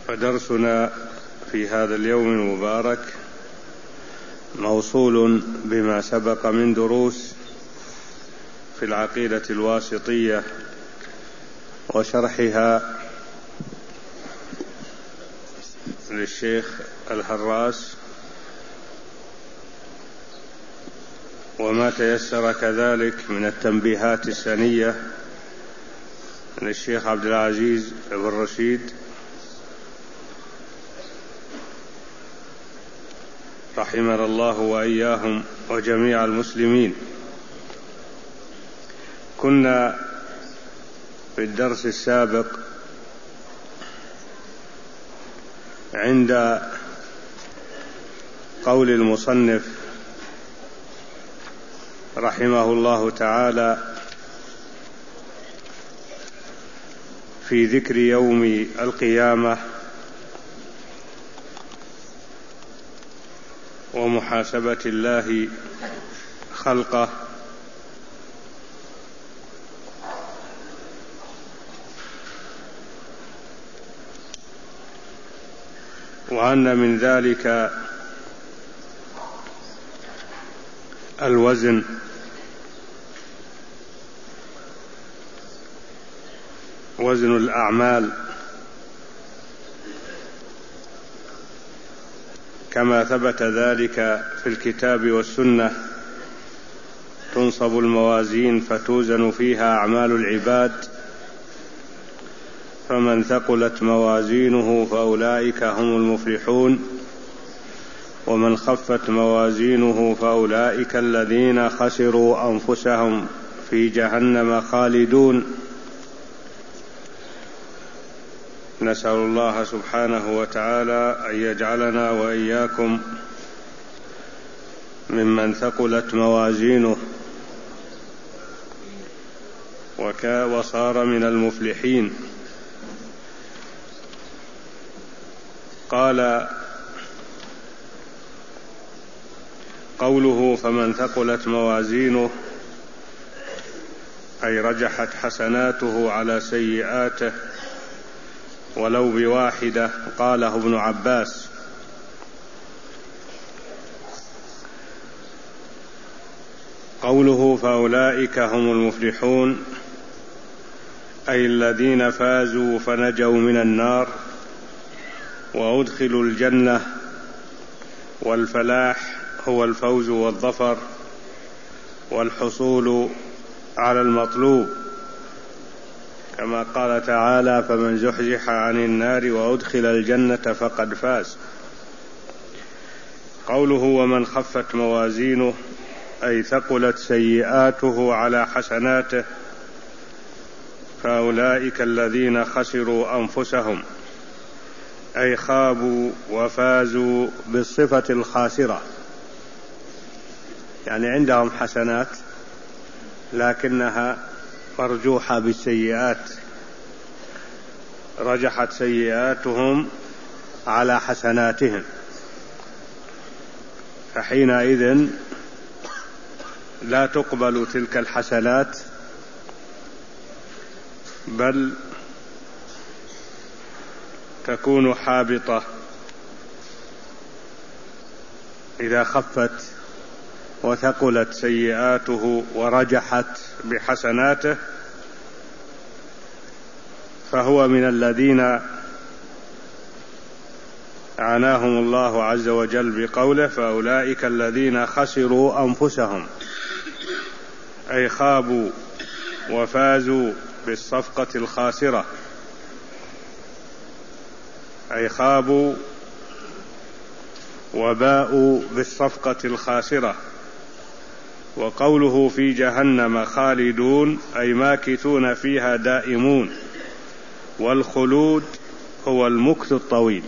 فدرسنا في هذا اليوم المبارك موصول بما سبق من دروس في العقيدة الواسطية وشرحها للشيخ الهراس، وما تيسر كذلك من التنبيهات السنية للشيخ عبد العزيز بن رشيد رحمنا الله وإياهم وجميع المسلمين. كنا في الدرس السابق عند قول المصنف رحمه الله تعالى في ذكر يوم القيامة ومحاسبة الله خلقه، وأن من ذلك الوزن وزن الأعمال كما ثبت ذلك في الكتاب والسنة، تنصب الموازين فتوزن فيها أعمال العباد، فمن ثقلت موازينه فأولئك هم المفلحون، ومن خفت موازينه فأولئك الذين خسروا أنفسهم في جهنم خالدون. نسأل الله سبحانه وتعالى أن يجعلنا وإياكم ممن ثقلت موازينه وصار من المفلحين. قال قوله فمن ثقلت موازينه أي رجحت حسناته على سيئاته ولو بواحدة، قاله ابن عباس. قوله فأولئك هم المفلحون أي الذين فازوا فنجوا من النار وأدخلوا الجنة، والفلاح هو الفوز والظفر والحصول على المطلوب، كما قال تعالى فمن زحزح عن النار وأدخل الجنة فقد فاز. قوله ومن خفت موازينه أي ثقلت سيئاته على حسناته، فأولئك الذين خسروا أنفسهم أي خابوا وفازوا بالصفة الخاسرة، يعني عندهم حسنات لكنها مرجوحة بالسيئات، رجحت سيئاتهم على حسناتهم، فحينئذ لا تقبل تلك الحسنات، بل تكون حابطة إذا خفت وثقلت سيئاته ورجحت بحسناته، فهو من الذين عناهم الله عز وجل بقوله فأولئك الذين خسروا أنفسهم أي خابوا وفازوا بالصفقة الخاسرة، أي خابوا وباءوا بالصفقة الخاسرة. وقوله في جهنم خالدون أي ماكثون فيها دائمون، والخلود هو المكث الطويل.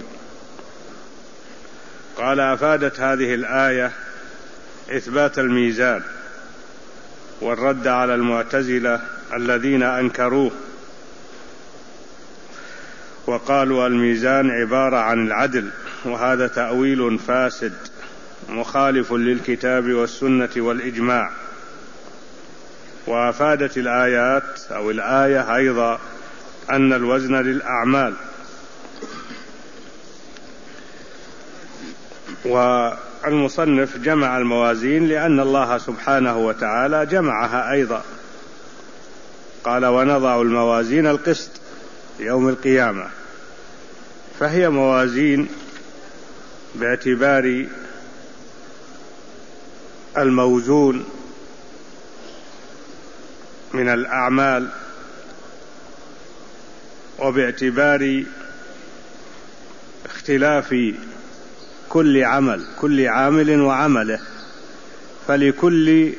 قال أفادت هذه الآية إثبات الميزان والرد على المعتزلة الذين أنكروه وقالوا الميزان عبارة عن العدل، وهذا تأويل فاسد مخالف للكتاب والسنة والإجماع. وأفادت الآيات أو الآية أيضا أن الوزن للأعمال، والمصنف جمع الموازين لأن الله سبحانه وتعالى جمعها أيضا، قال ونضع الموازين القسط يوم القيامة، فهي موازين باعتبار الموزون من الأعمال وباعتبار اختلاف كل عامل وعمله، فلكل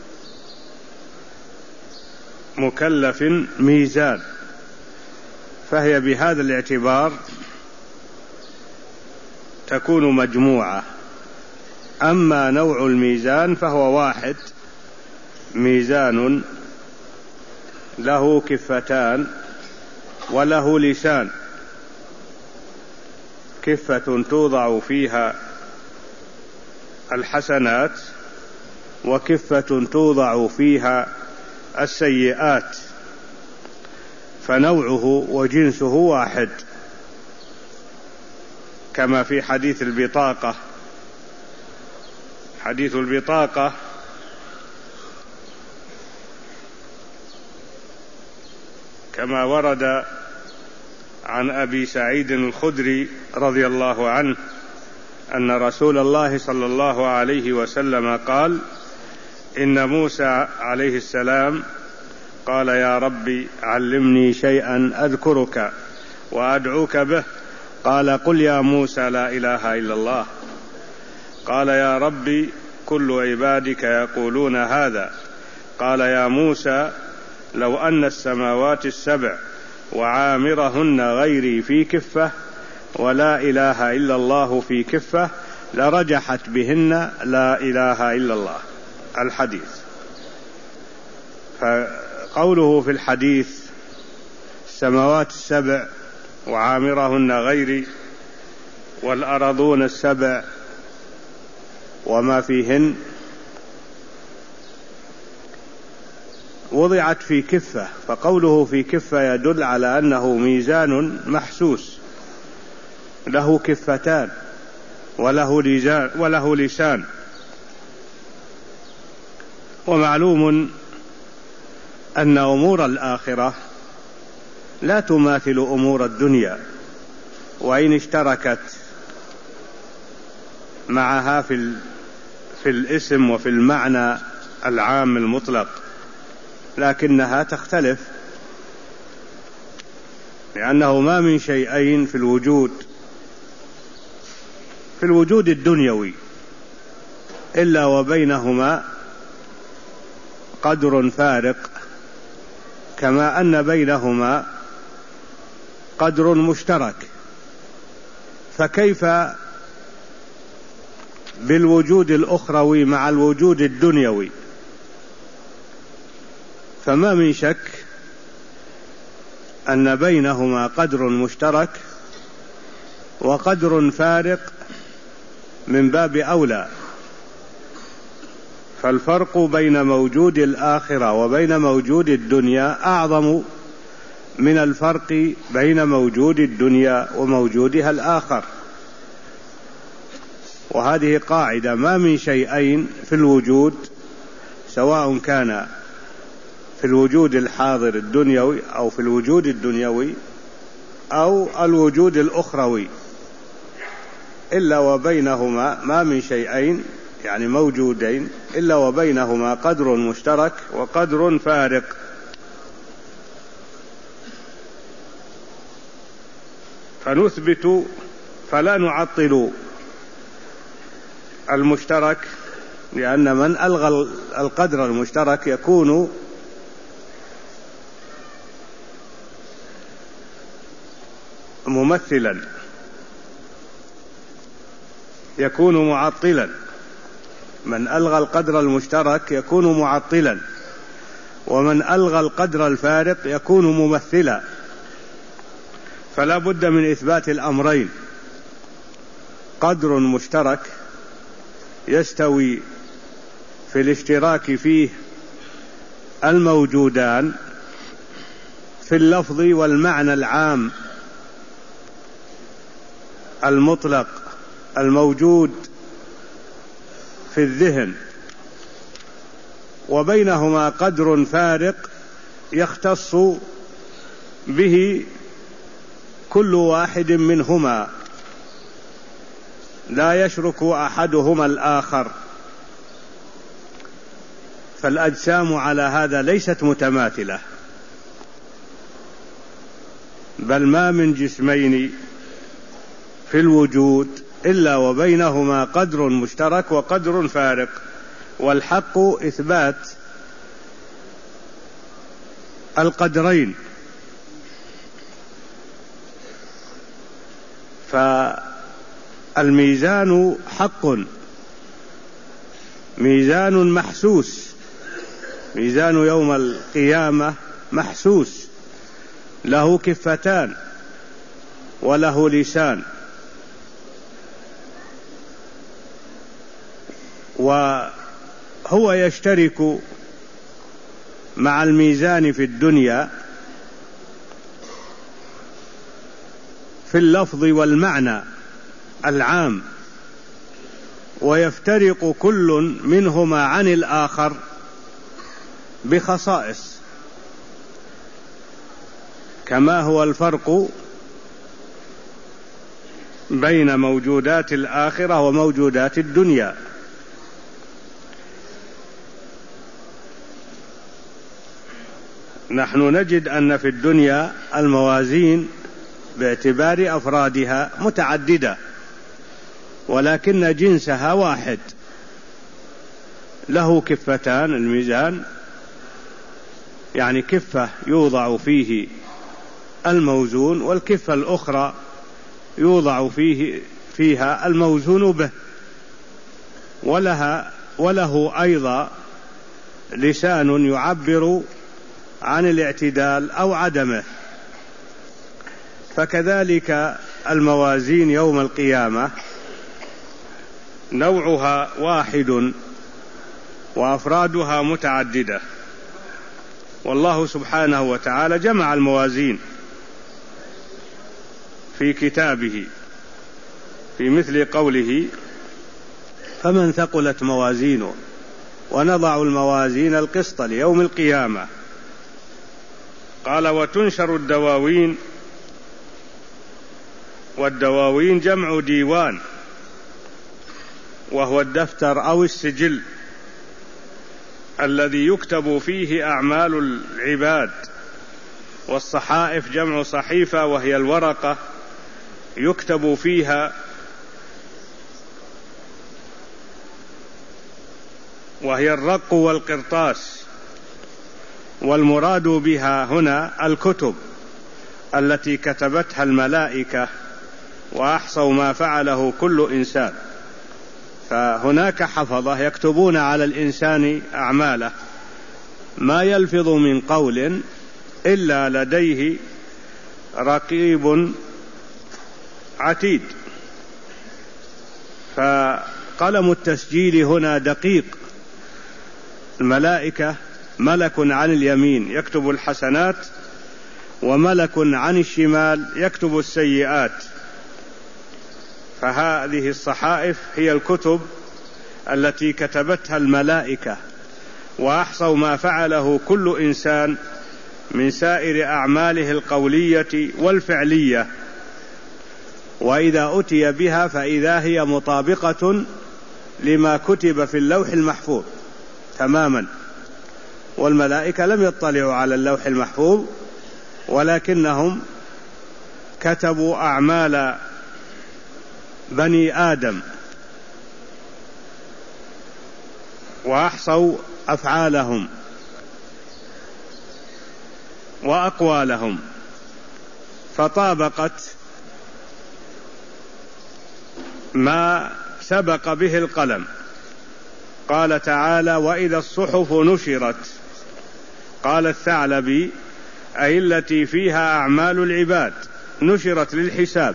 مكلف ميزان، فهي بهذا الاعتبار تكون مجموعة. أما نوع الميزان فهو واحد، ميزان له كفتان وله لسان، كفة توضع فيها الحسنات وكفة توضع فيها السيئات، فنوعه وجنسه واحد، كما في حديث البطاقة. حديث البطاقة كما ورد عن أبي سعيد الخدري رضي الله عنه أن رسول الله صلى الله عليه وسلم قال: إن موسى عليه السلام قال: يا ربي علمني شيئا أذكرك وأدعوك به. قال: قل يا موسى لا إله إلا الله. قال: يا ربي كل عبادك يقولون هذا. قال: يا موسى لو أن السماوات السبع وعامرهن غيري في كفة ولا إله إلا الله في كفة لرجحت بهن لا إله إلا الله. الحديث. فقوله في الحديث السماوات السبع وعامرهن غيري والأرضون السبع وما فيهن وضعت في كفة، فقوله في كفة يدل على أنه ميزان محسوس له كفتان وله لسان. ومعلوم أن أمور الآخرة لا تماثل أمور الدنيا، وإن اشتركت معها في الاسم وفي المعنى العام المطلق، لكنها تختلف، لأنه ما من شيئين في الوجود الدنيوي إلا وبينهما قدر فارق، كما أن بينهما قدر مشترك، فكيف بالوجود الأخروي مع الوجود الدنيوي؟ فما من شك أن بينهما قدر مشترك وقدر فارق من باب أولى، فالفرق بين موجود الآخرة وبين موجود الدنيا أعظم من الفرق بين موجود الدنيا وموجودها الآخر. وهذه قاعدة: ما من شيئين في الوجود، سواء كان في الوجود الحاضر الدنيوي أو في الوجود الدنيوي أو الوجود الأخروي، إلا وبينهما ما من شيئين يعني موجودين إلا وبينهما قدر مشترك وقدر فارق. فنثبت فلا نعطل المشترك، لأن من ألغى القدر المشترك يكون ممثلا، يكون معطلا. من ألغى القدر المشترك يكون معطلا، ومن ألغى القدر الفارق يكون ممثلا. فلا بد من إثبات الأمرين: قدر مشترك يستوي في الاشتراك فيه الموجودان في اللفظ والمعنى العام المطلق الموجود في الذهن، وبينهما قدر فارق يختص به كل واحد منهما، لا يشرك أحدهما الآخر. فالأجسام على هذا ليست متماثلة، بل ما من جسمين في الوجود إلا وبينهما قدر مشترك وقدر فارق، والحق إثبات القدرين. فالميزان حق، ميزان محسوس، ميزان يوم القيامة محسوس، له كفتان وله لسان، وهو يشترك مع الميزان في الدنيا في اللفظ والمعنى العام، ويفترق كل منهما عن الآخر بخصائص، كما هو الفرق بين موجودات الآخرة وموجودات الدنيا. نحن نجد أن في الدنيا الموازين باعتبار أفرادها متعددة، ولكن جنسها واحد، له كفتان الميزان، يعني كفة يوضع فيه الموزون، والكفة الأخرى يوضع فيها الموزون به، وله أيضا لسان يعبر عن الاعتدال أو عدمه. فكذلك الموازين يوم القيامة نوعها واحد وأفرادها متعددة، والله سبحانه وتعالى جمع الموازين في كتابه في مثل قوله: فمن ثقلت موازينه ونضع الموازين القسط ليوم القيامة. قال: وتنشر الدواوين، والدواوين جمع ديوان، وهو الدفتر أو السجل الذي يكتب فيه أعمال العباد، والصحائف جمع صحيفة، وهي الورقة يكتب فيها، وهي الرق والقرطاس، والمراد بها هنا الكتب التي كتبتها الملائكة وأحصوا ما فعله كل إنسان. فهناك حفظة يكتبون على الإنسان أعماله، ما يلفظ من قول إلا لديه رقيب عتيد. فقلم التسجيل هنا دقيق، الملائكة ملك عن اليمين يكتب الحسنات، وملك عن الشمال يكتب السيئات. فهذه الصحائف هي الكتب التي كتبتها الملائكة، وأحصوا ما فعله كل إنسان من سائر أعماله القولية والفعلية، وإذا أتي بها فإذا هي مطابقة لما كتب في اللوح المحفوظ تماما. والملائكة لم يطلعوا على اللوح المحفوظ، ولكنهم كتبوا أعمال بني آدم وأحصوا أفعالهم وأقوالهم، فطابقت ما سبق به القلم. قال تعالى: وإذا الصحف نشرت. قال الثعلبي: أي التي فيها أعمال العباد نشرت للحساب.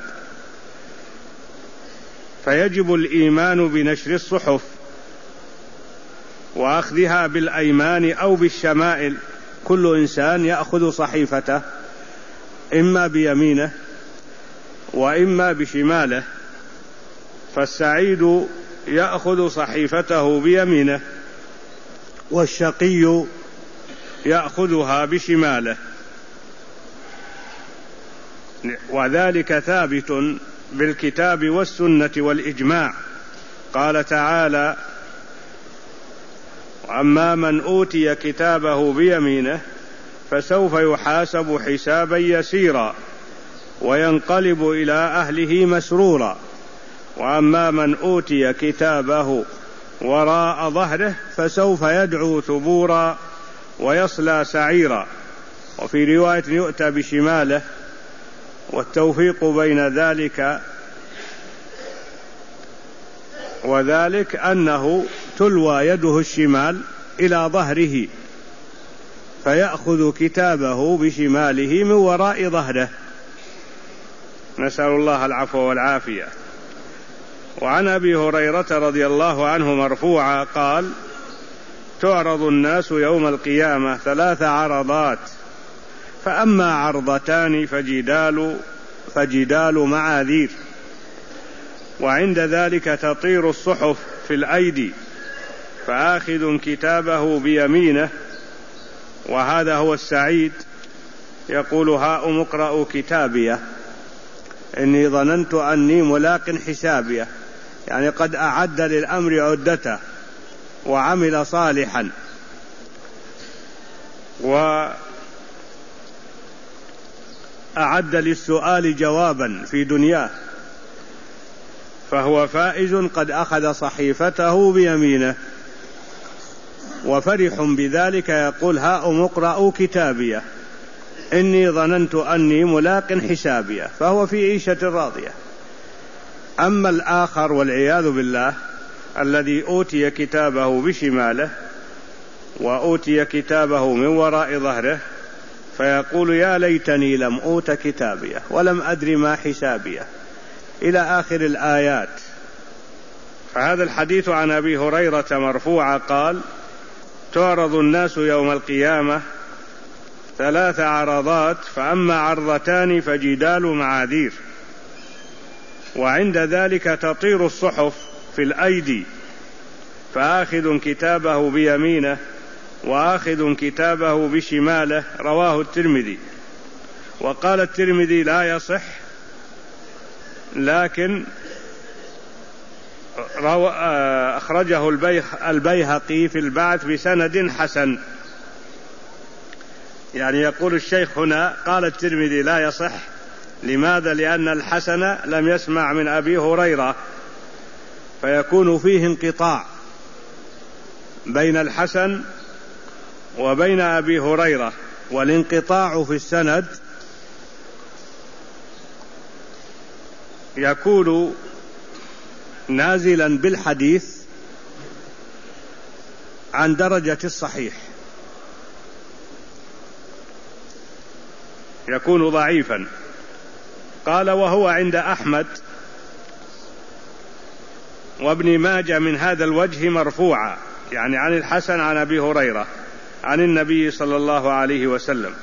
فيجب الإيمان بنشر الصحف وأخذها بالأيمان أو بالشمائل. كل إنسان يأخذ صحيفته إما بيمينه وإما بشماله، فالسعيد يأخذ صحيفته بيمينه، والشقي يأخذها بشماله، وذلك ثابت بالكتاب والسنة والإجماع. قال تعالى: وأما من أوتي كتابه بيمينه فسوف يحاسب حسابا يسيرا وينقلب إلى أهله مسرورا، وأما من أوتي كتابه وراء ظهره فسوف يدعو ثبورا ويصلى سعيرا. وفي رواية: يؤتى بشماله. والتوفيق بين ذلك وذلك أنه تلوى يده الشمال إلى ظهره فيأخذ كتابه بشماله من وراء ظهره، نسأل الله العفو والعافية. وعن أبي هريرة رضي الله عنه مرفوعا قال: تعرض الناس يوم القيامة 3 عرضات، فأما عرضتان فجدال معاذير، وعند ذلك تطير الصحف في الأيدي، فآخذ كتابه بيمينه، وهذا هو السعيد، يقول: هاؤم اقرأوا كتابيه إني ظننت أني ملاق حسابيه، يعني قد أعد للأمر عدته وعمل صالحا وأعد للسؤال جوابا في دنياه، فهو فائز قد أخذ صحيفته بيمينه وفرح بذلك، يقول: هاؤم اقرأوا كتابيه إني ظننت أني ملاق حسابيه، فهو في عيشة راضية. أما الآخر والعياذ بالله الذي أوتي كتابه بشماله وأوتي كتابه من وراء ظهره فيقول: يا ليتني لم أوت كتابيه ولم أدر ما حسابيه، إلى آخر الآيات. فهذا الحديث عن أبي هريرة مرفوعا قال: تعرض الناس يوم القيامة 3 عرضات، فأما عرضتان فجدال معاذير، وعند ذلك تطير الصحف في الأيدي، فآخذ كتابه بيمينه وآخذ كتابه بشماله. رواه الترمذي. وقال الترمذي: لا يصح، لكن أخرجه البيهقي في البعث بسند حسن. يعني يقول الشيخ هنا: قال الترمذي لا يصح. لماذا؟ لأن الحسن لم يسمع من أبي هريرة، فيكون فيه انقطاع بين الحسن وبين أبي هريرة، والانقطاع في السند يكون نازلا بالحديث عن درجة الصحيح، يكون ضعيفا. قال: وهو عند أحمد وابن ماجه من هذا الوجه مرفوعا، يعني عن الحسن عن أبي هريرة عن النبي صلى الله عليه وسلم.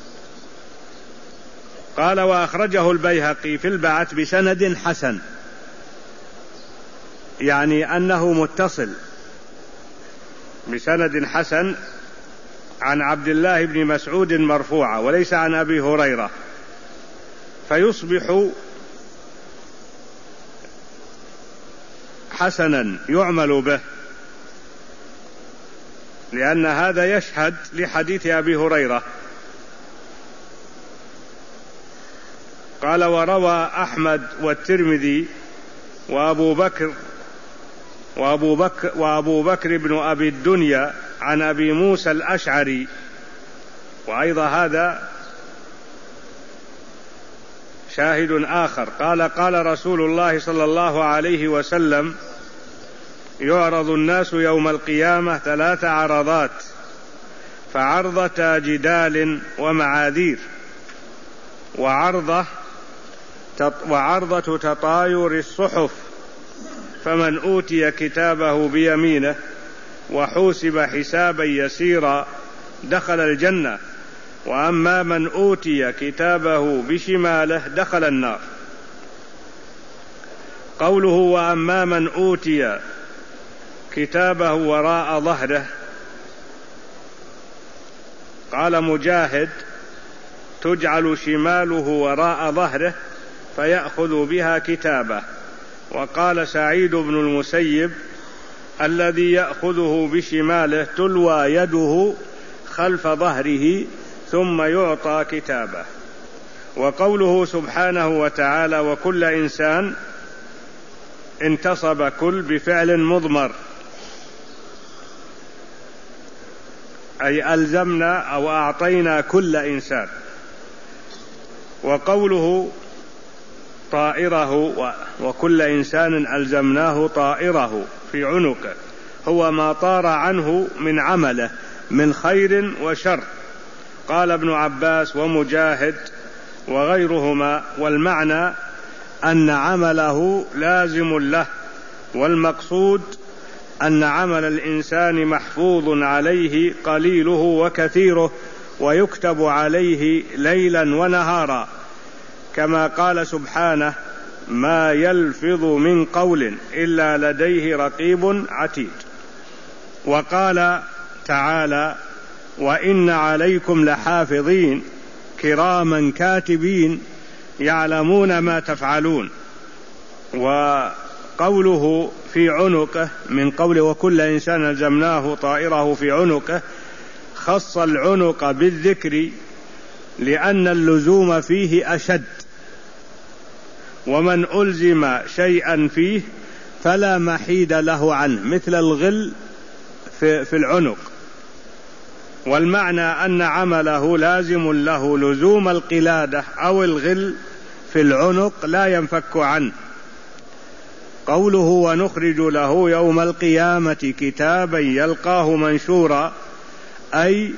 قال: وأخرجه البيهقي في البعث بسند حسن، يعني أنه متصل بسند حسن عن عبد الله بن مسعود مرفوعا وليس عن أبي هريرة، فيصبح حسنا يعمل به، لأن هذا يشهد لحديث أبي هريرة. قال: وروى أحمد والترمذي وأبو بكر بن أبي الدنيا عن أبي موسى الأشعري، وأيضا هذا شاهد آخر. قال: قال رسول الله صلى الله عليه وسلم: يعرض الناس يوم القيامة 3 عرضات، فعرضة جدال ومعاذير، وعرضة تطاير الصحف، فمن أوتي كتابه بيمينه وحوسب حسابا يسيرا دخل الجنة، وأما من أوتي كتابه بشماله دخل النار. قوله وأما من أوتي كتابه وراء ظهره، قال مجاهد تجعل شماله وراء ظهره فيأخذ بها كتابه. وقال سعيد بن المسيب الذي يأخذه بشماله تلوى يده خلف ظهره ثم يعطى كتابه. وقوله سبحانه وتعالى وكل إنسان انتصب كل بفعل مضمر، أي ألزمنا أو أعطينا كل إنسان. وقوله طائره وكل إنسان ألزمناه طائره في عنقه هو ما طار عنه من عمله من خير وشر. قال ابن عباس ومجاهد وغيرهما والمعنى أن عمله لازم له، والمقصود أن عمل الإنسان محفوظ عليه قليله وكثيره ويكتب عليه ليلا ونهارا، كما قال سبحانه ما يلفظ من قول إلا لديه رقيب عتيد. وقال تعالى وإن عليكم لحافظين كراما كاتبين يعلمون ما تفعلون. وقوله في عنقه من قوله وكل إنسان ألزمناه طائره في عنقه خص العنق بالذكر لأن اللزوم فيه أشد، ومن ألزم شيئا فيه فلا محيد له عنه مثل الغل في العنق. والمعنى أن عمله لازم له لزوم القلادة أو الغل في العنق لا ينفك عنه. قوله ونخرج له يوم القيامة كتابا يلقاه منشورا أي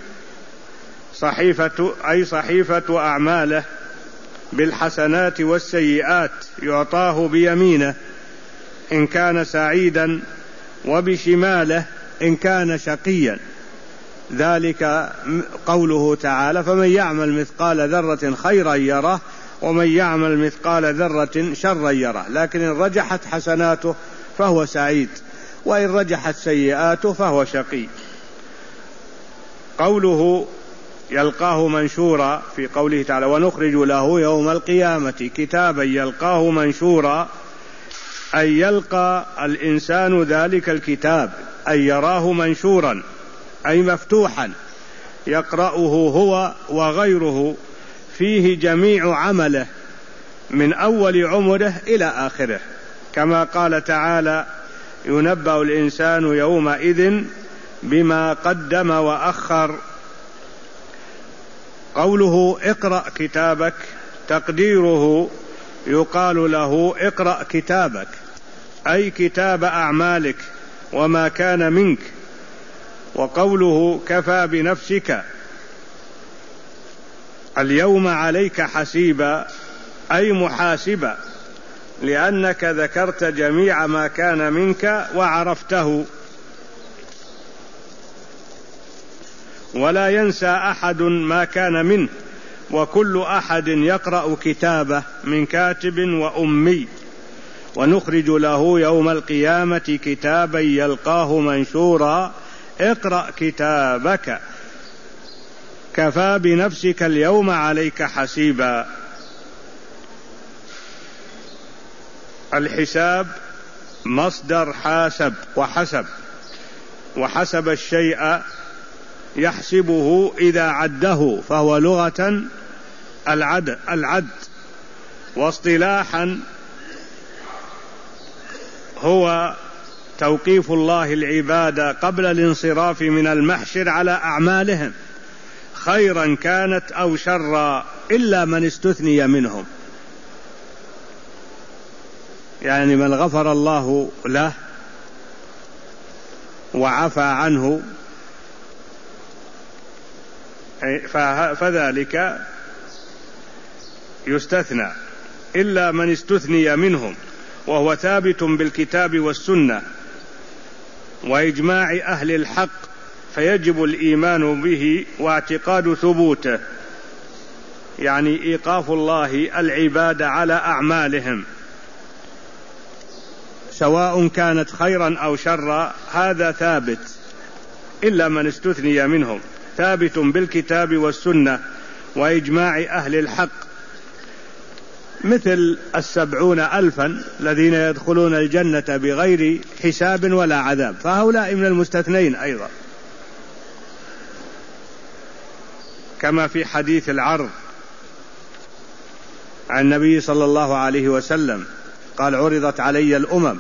صحيفة أعماله بالحسنات والسيئات يعطاه بيمينه إن كان سعيدا وبشماله إن كان شقيا. ذلك قوله تعالى فمن يعمل مثقال ذرة خيرا يره ومن يعمل مثقال ذرة شرا يره، لكن إن رجحت حسناته فهو سعيد وإن رجحت سيئاته فهو شقي. قوله يلقاه منشورا في قوله تعالى ونخرج له يوم القيامة كتابا يلقاه منشورا أي يلقى الإنسان ذلك الكتاب أي يراه منشورا أي مفتوحا يقرأه هو وغيره فيه جميع عمله من أول عمره إلى آخره، كما قال تعالى ينبأ الإنسان يومئذ بما قدم وأخر. قوله اقرأ كتابك تقديره يقال له اقرأ كتابك أي كتاب أعمالك وما كان منك. وقوله كفى بنفسك اليوم عليك حسيبا أي محاسبا لأنك ذكرت جميع ما كان منك وعرفته. ولا ينسى أحد ما كان منه وكل أحد يقرأ كتابه من كاتب وأمي. ونخرج له يوم القيامة كتابا يلقاه منشورا اقرأ كتابك كفى بنفسك اليوم عليك حسيبا. الحساب مصدر حاسب وحسب الشيء يحسبه إذا عده فهو لغة العد، واصطلاحا هو توقيف الله العباد قبل الانصراف من المحشر على أعمالهم خيرا كانت أو شرا إلا من استثني منهم، يعني من غفر الله له وعفى عنه فذلك يستثنى إلا من استثني منهم، وهو ثابت بالكتاب والسنة وإجماع أهل الحق، فيجب الإيمان به واعتقاد ثبوته، يعني إيقاف الله العباد على أعمالهم. سواء كانت خيرا أو شرا، هذا ثابت إلا من استثني منهم، ثابت بالكتاب والسنة وإجماع أهل الحق، مثل 70,000 الذين يدخلون الجنة بغير حساب ولا عذاب، فهؤلاء من المستثنين أيضا، كما في حديث العرض عن النبي صلى الله عليه وسلم قال: عرضت علي الأمم.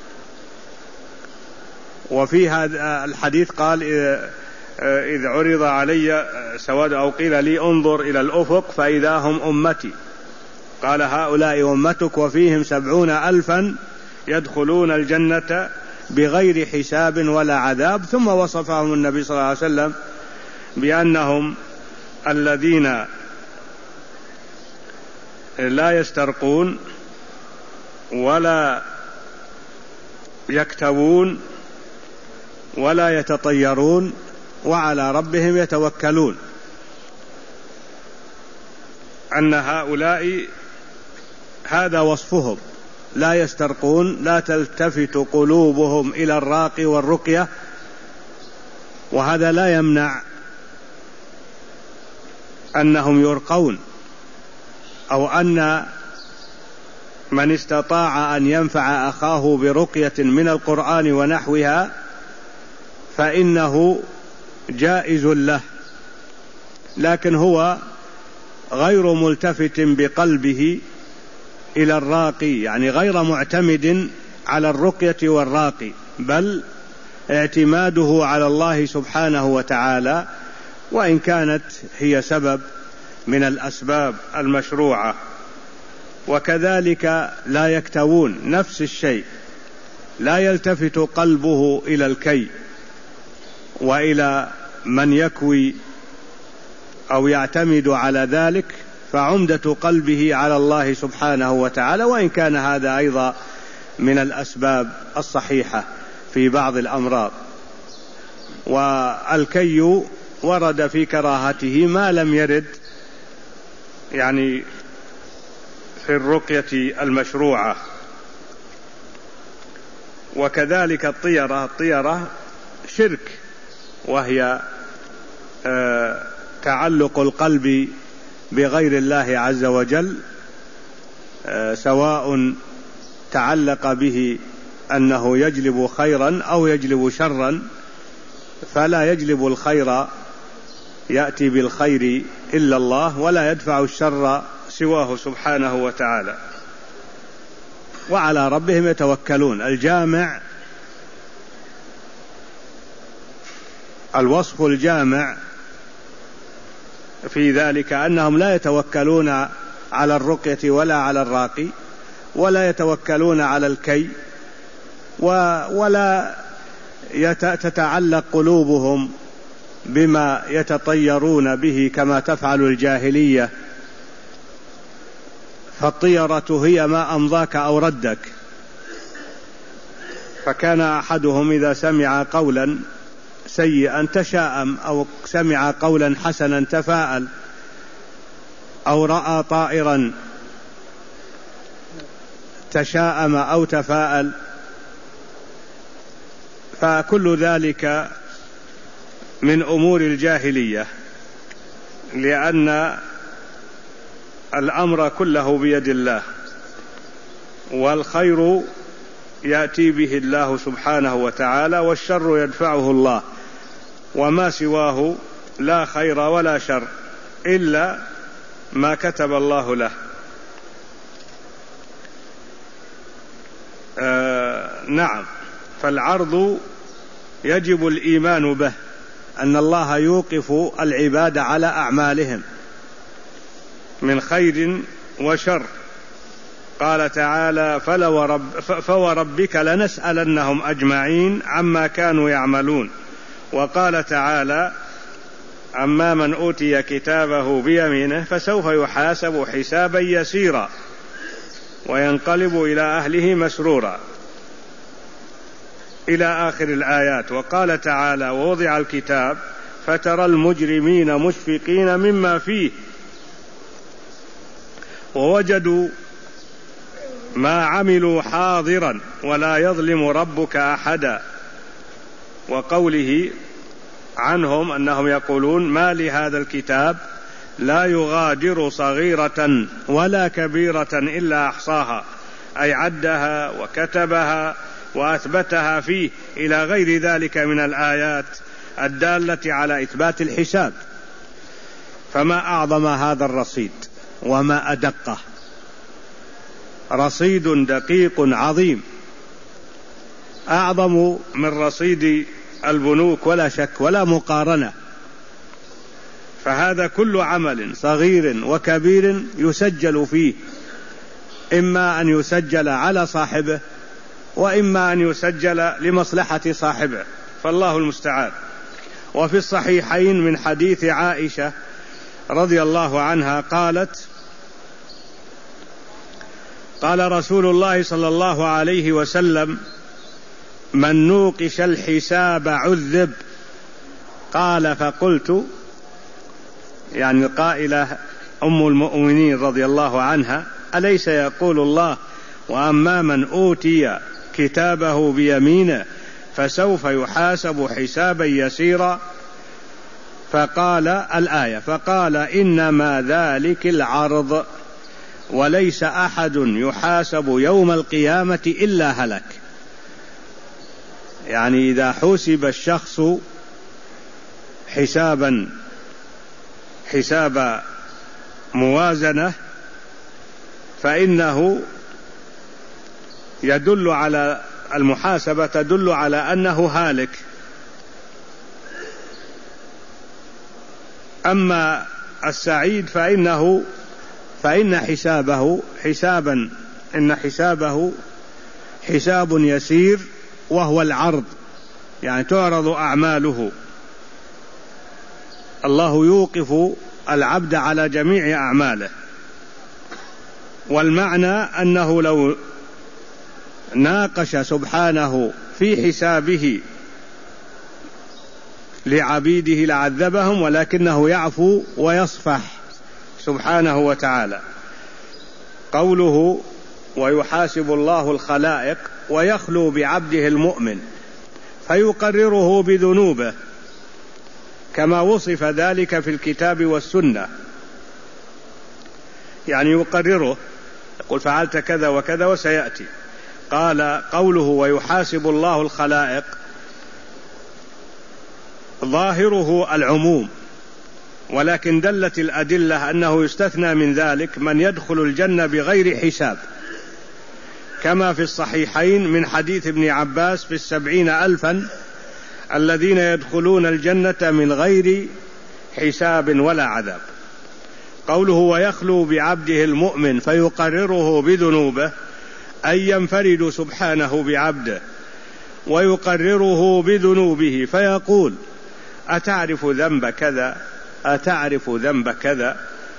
وفي هذا الحديث قال: إذ عرض علي سواد، أو قيل لي انظر إلى الأفق فإذا هم أمتي، قال: هؤلاء أمتك، وفيهم 70,000 يدخلون الجنة بغير حساب ولا عذاب. ثم وصفهم النبي صلى الله عليه وسلم بأنهم الذين لا يسترقون ولا يكتوون ولا يتطيرون وعلى ربهم يتوكلون، أن هؤلاء هذا وصفهم، لا يسترقون، لا تلتفت قلوبهم إلى الراقي والرقية، وهذا لا يمنع أنهم يرقون، أو أن من استطاع أن ينفع أخاه برقية من القرآن ونحوها فإنه جائز له، لكن هو غير ملتفت بقلبه إلى الراقي، يعني غير معتمد على الرقية والراقي، بل اعتماده على الله سبحانه وتعالى، وإن كانت هي سبب من الأسباب المشروعة. وكذلك لا يكتوون، نفس الشيء، لا يلتفت قلبه إلى الكي وإلى من يكوي أو يعتمد على ذلك، فعمدة قلبه على الله سبحانه وتعالى، وإن كان هذا أيضا من الأسباب الصحيحة في بعض الأمراض. والكي ورد في كراهته ما لم يرد يعني في الرقية المشروعة. وكذلك الطيرة شرك، وهي تعلق القلب بغير الله عز وجل، سواء تعلق به أنه يجلب خيرا أو يجلب شرا، فلا يجلب الخير يأتي بالخير إلا الله، ولا يدفع الشر سواه سبحانه وتعالى، وعلى ربهم يتوكلون. الجامع، الوصف الجامع في ذلك أنهم لا يتوكلون على الرقية ولا على الراقي، ولا يتوكلون على الكي، ولا تتعلق قلوبهم بما يتطيرون به كما تفعل الجاهلية، فالطيرة هي ما أمضاك أو ردك. فكان أحدهم إذا سمع قولا سيئا تشاءم، أو سمع قولا حسنا تفاءل، أو رأى طائرا تشاءم أو تفاءل، فكل ذلك من أمور الجاهلية، لأن الأمر كله بيد الله، والخير يأتي به الله سبحانه وتعالى، والشر يدفعه الله، وما سواه لا خير ولا شر إلا ما كتب الله له. نعم، فالعرض يجب الإيمان به، أن الله يوقف العباد على أعمالهم من خير وشر. قال تعالى: فوربك لنسألنهم أجمعين عما كانوا يعملون. وقال تعالى: أما من أوتي كتابه بيمينه فسوف يحاسب حسابا يسيرا وينقلب إلى أهله مسرورا، إلى آخر الآيات. وقال تعالى: ووضع الكتاب فترى المجرمين مشفقين مما فيه ووجدوا ما عملوا حاضرا ولا يظلم ربك أحدا. وقوله عنهم أنهم يقولون ما لهذا الكتاب لا يغادر صغيرة ولا كبيرة إلا أحصاها، أي عدها وكتبها وأثبتها فيه، إلى غير ذلك من الآيات الدالة على إثبات الحساب. فما أعظم هذا الرصيد وما أدقه، رصيد دقيق عظيم أعظم من رصيد البنوك ولا شك ولا مقارنة. فهذا كل عمل صغير وكبير يسجل فيه، إما أن يسجل على صاحبه وإما أن يسجل لمصلحة صاحبه، فالله المستعان. وفي الصحيحين من حديث عائشة رضي الله عنها قالت: قال رسول الله صلى الله عليه وسلم: من نوقش الحساب عذب. قال فقلت، يعني القائلة أم المؤمنين رضي الله عنها: أليس يقول الله: وأما من أوتي كتابه بيمينه فسوف يحاسب حسابا يسيرا؟ فقال الآية، فقال: إنما ذلك العرض، وليس أحد يحاسب يوم القيامة إلا هلك. يعني إذا حسب الشخص حساب موازنة فإنه يدل على المحاسبة، تدل على أنه هالك. أما السعيد فإن حسابه حساب يسير، وهو العرض، يعني تعرض أعماله. الله يوقف العبد على جميع أعماله. والمعنى أنه لو ناقش سبحانه في حسابه لعبيده لعذبهم، ولكنه يعفو ويصفح سبحانه وتعالى. قوله: ويحاسب الله الخلائق، ويخلو بعبده المؤمن فيقرره بذنوبه كما وصف ذلك في الكتاب والسنة، يعني يقرره، يقول فعلت كذا وكذا وسيأتي. قال قوله: ويحاسب الله الخلائق، ظاهره العموم، ولكن دلت الأدلة أنه يستثنى من ذلك من يدخل الجنة بغير حساب، كما في الصحيحين من حديث ابن عباس في 70,000 الذين يدخلون الجنة من غير حساب ولا عذاب. قوله: ويخلو بعبده المؤمن فيقرره بذنوبه، أي ينفرد سبحانه بعبده ويقرره بذنوبه، فيقول: أتعرف ذنب كذا؟ أتعرف ذنب كذا؟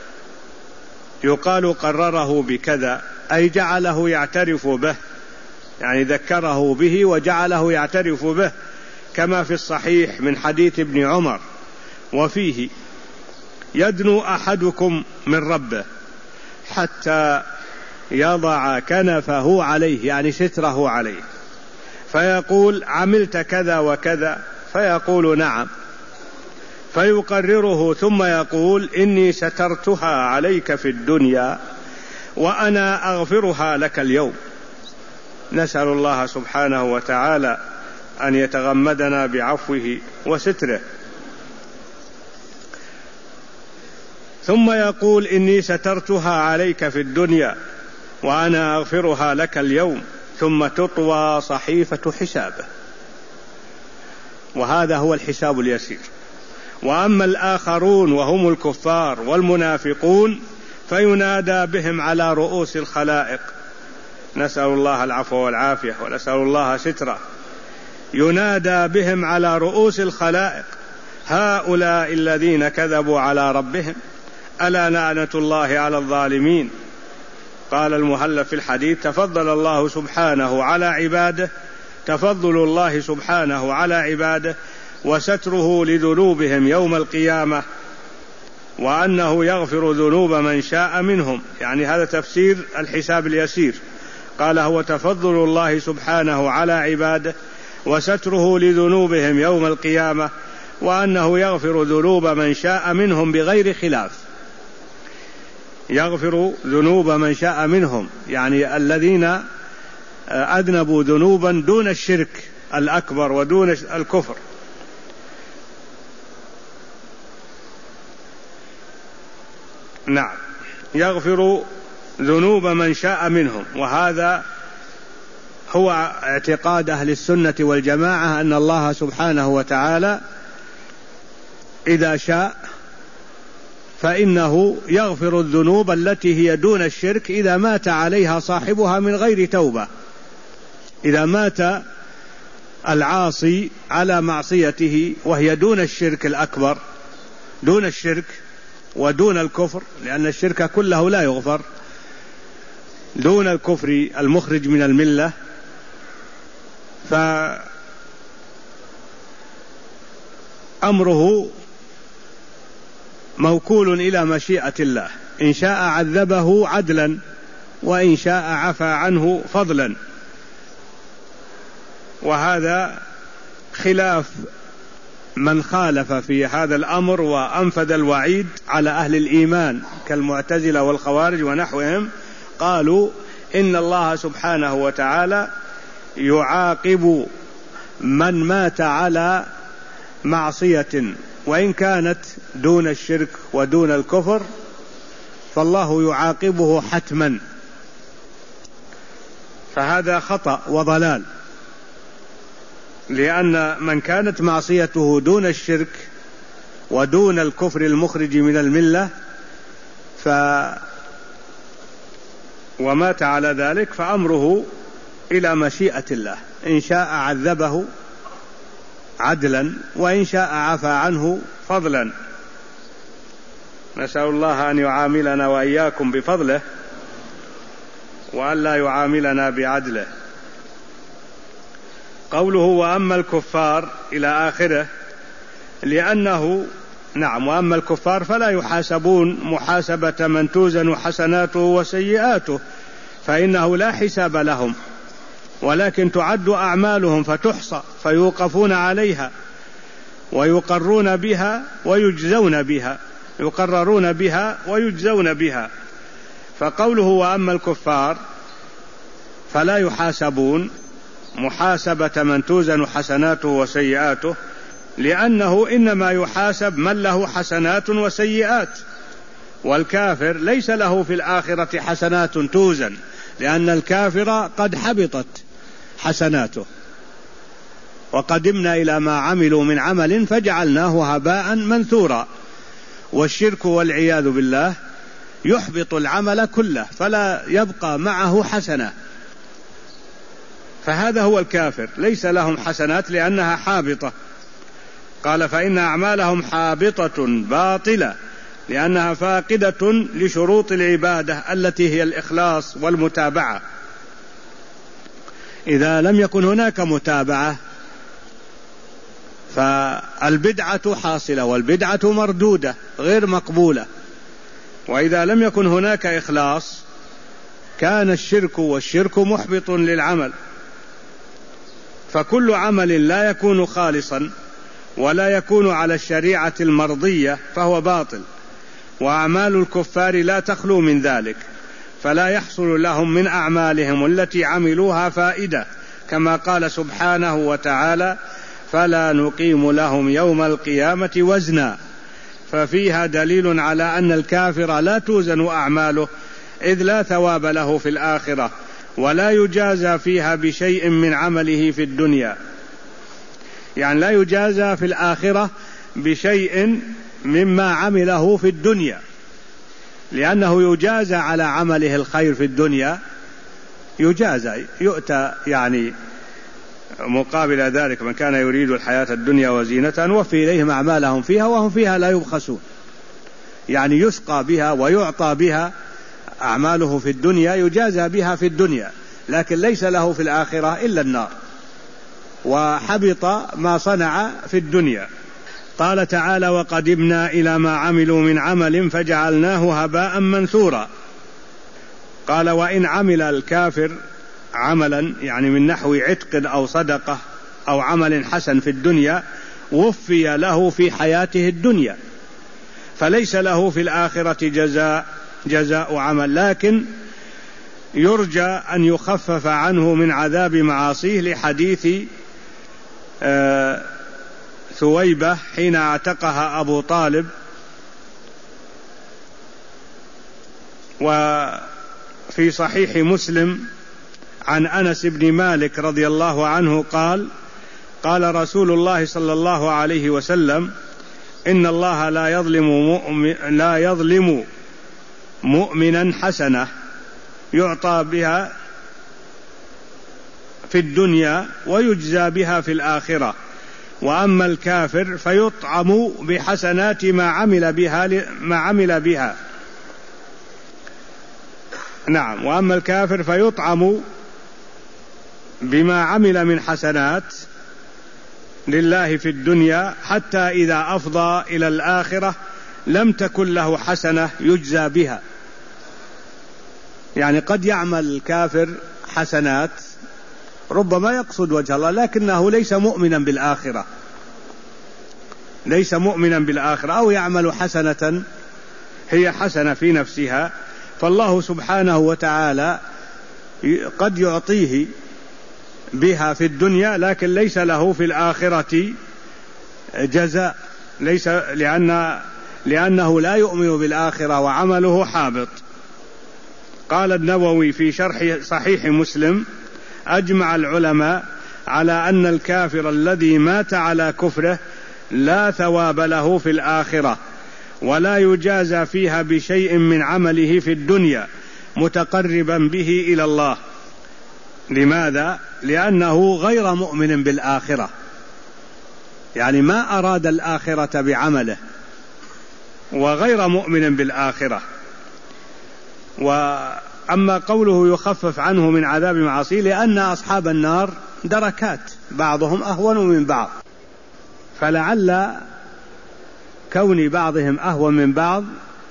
يقال قرره بكذا، أي جعله يعترف به، يعني ذكره به وجعله يعترف به، كما في الصحيح من حديث ابن عمر وفيه: يدنو أحدكم من ربه حتى يضع كنفه عليه، يعني ستره عليه، فيقول: عملت كذا وكذا؟ فيقول: نعم. فيقرره ثم يقول: إني سترتها عليك في الدنيا وأنا أغفرها لك اليوم. نسأل الله سبحانه وتعالى أن يتغمدنا بعفوه وستره. ثم يقول: إني سترتها عليك في الدنيا وأنا أغفرها لك اليوم، ثم تطوى صحيفة حسابه. وهذا هو الحساب اليسير. وأما الآخرون وهم الكفار والمنافقون فينادى بهم على رؤوس الخلائق، نسأل الله العفو والعافية ونسأل الله ستره. ينادى بهم على رؤوس الخلائق: هؤلاء الذين كذبوا على ربهم، ألا لعنة الله على الظالمين. قال المهلب في الحديث: تفضل الله سبحانه على عباده، تفضل الله سبحانه على عباده وستره لذنوبهم يوم القيامة، وأنه يغفر ذنوب من شاء منهم. يعني هذا تفسير الحساب اليسير. قال هو تفضل الله سبحانه على عباده وستره لذنوبهم يوم القيامة، وأنه يغفر ذنوب من شاء منهم بغير خلاف. يغفر ذنوب من شاء منهم، يعني الذين أذنبوا ذنوبا دون الشرك الأكبر ودون الكفر. نعم، يغفر ذنوب من شاء منهم. وهذا هو اعتقاد أهل السنة والجماعة، أن الله سبحانه وتعالى إذا شاء فإنه يغفر الذنوب التي هي دون الشرك إذا مات عليها صاحبها من غير توبة. إذا مات العاصي على معصيته وهي دون الشرك الأكبر، دون الشرك ودون الكفر، لأن الشرك كله لا يغفر، دون الكفر المخرج من الملة، فأمره موكول إلى مشيئة الله، إن شاء عذبه عدلا وإن شاء عفى عنه فضلا. وهذا خلاف من خالف في هذا الأمر وأنفذ الوعيد على أهل الإيمان كالمعتزلة والخوارج ونحوهم. قالوا إن الله سبحانه وتعالى يعاقب من مات على معصية وإن كانت دون الشرك ودون الكفر، فالله يعاقبه حتما. فهذا خطأ وضلال، لأن من كانت معصيته دون الشرك ودون الكفر المخرج من الملة ومات على ذلك فأمره إلى مشيئة الله، إن شاء عذبه عدلا وإن شاء عفى عنه فضلا. نسأل الله أن يعاملنا وإياكم بفضله وأن لا يعاملنا بعدله. قوله وأما الكفار إلى آخره، لأنه نعم وأما الكفار فلا يحاسبون محاسبة من توزن حسناته وسيئاته، فإنه لا حساب لهم، ولكن تعد أعمالهم فتحصى فيوقفون عليها ويقرون بها ويجزون بها، يقررون بها ويجزون بها. فقوله وأما الكفار فلا يحاسبون محاسبة من توزن حسناته وسيئاته، لأنه إنما يحاسب من له حسنات وسيئات، والكافر ليس له في الآخرة حسنات توزن، لأن الكافر قد حبطت حسناته، وقدمنا إلى ما عملوا من عمل فجعلناه هباء منثورا. والشرك والعياذ بالله يحبط العمل كله فلا يبقى معه حسنة، فهذا هو الكافر، ليس لهم حسنات لأنها حابطة. قال فإن أعمالهم حابطة باطلة، لأنها فاقدة لشروط العبادة التي هي الإخلاص والمتابعة. إذا لم يكن هناك متابعة فالبدعة حاصلة، والبدعة مردودة غير مقبولة. وإذا لم يكن هناك إخلاص كان الشرك، والشرك محبط للعمل. فكل عمل لا يكون خالصا ولا يكون على الشريعة المرضية فهو باطل، وأعمال الكفار لا تخلو من ذلك، فلا يحصل لهم من أعمالهم التي عملوها فائدة، كما قال سبحانه وتعالى فلا نقيم لهم يوم القيامة وزنا. ففيها دليل على أن الكافر لا توزن أعماله، إذ لا ثواب له في الآخرة ولا يجازى فيها بشيء من عمله في الدنيا، يعني لا يجازى في الآخرة بشيء مما عمله في الدنيا، لأنه يجازى على عمله الخير في الدنيا، يجازى يؤتى يعني مقابل ذلك من كان يريد الحياة الدنيا وزينة وفي إليهم أعمالهم فيها وهم فيها لا يبخسون، يعني يسقى بها ويعطى بها أعماله في الدنيا، يجازى بها في الدنيا، لكن ليس له في الآخرة إلا النار، وحبط ما صنع في الدنيا. قال تعالى وقدمنا إلى ما عملوا من عمل فجعلناه هباء منثورا. قال وإن عمل الكافر عملا يعني من نحو عتق أو صدقة أو عمل حسن في الدنيا وفي له في حياته الدنيا، فليس له في الآخرة جزاء عمل، لكن يرجى أن يخفف عنه من عذاب معاصيه لحديث ثويبة حين اعتقها أبو طالب. وفي صحيح مسلم عن أنس بن مالك رضي الله عنه قال: قال رسول الله صلى الله عليه وسلم: إن الله لا يظلم مؤمنا حسنة يعطى بها في الدنيا ويجزى بها في الآخرة، وأما الكافر فيطعم بحسنات ما عمل بها. نعم، وأما الكافر فيطعم بما عمل من حسنات لله في الدنيا حتى إذا أفضى إلى الآخرة لم تكن له حسنة يجزى بها. يعني قد يعمل الكافر حسنات ربما يقصد وجه الله، لكنه ليس مؤمنا بالآخرة، أو يعمل حسنة هي حسنة في نفسها، فالله سبحانه وتعالى قد يعطيه بها في الدنيا لكن ليس له في الآخرة جزاء، لأنه لا يؤمن بالآخرة وعمله حابط. قال النووي في شرح صحيح مسلم: أجمع العلماء على أن الكافر الذي مات على كفره لا ثواب له في الآخرة ولا يجازى فيها بشيء من عمله في الدنيا متقربا به إلى الله. لماذا؟ لأنه غير مؤمن بالآخرة، يعني ما أراد الآخرة بعمله وغير مؤمن بالآخرة. وأما قوله يخفف عنه من عذاب معاصيه لأن أصحاب النار دركات بعضهم أهون من بعض، فلعل كون بعضهم أهون من بعض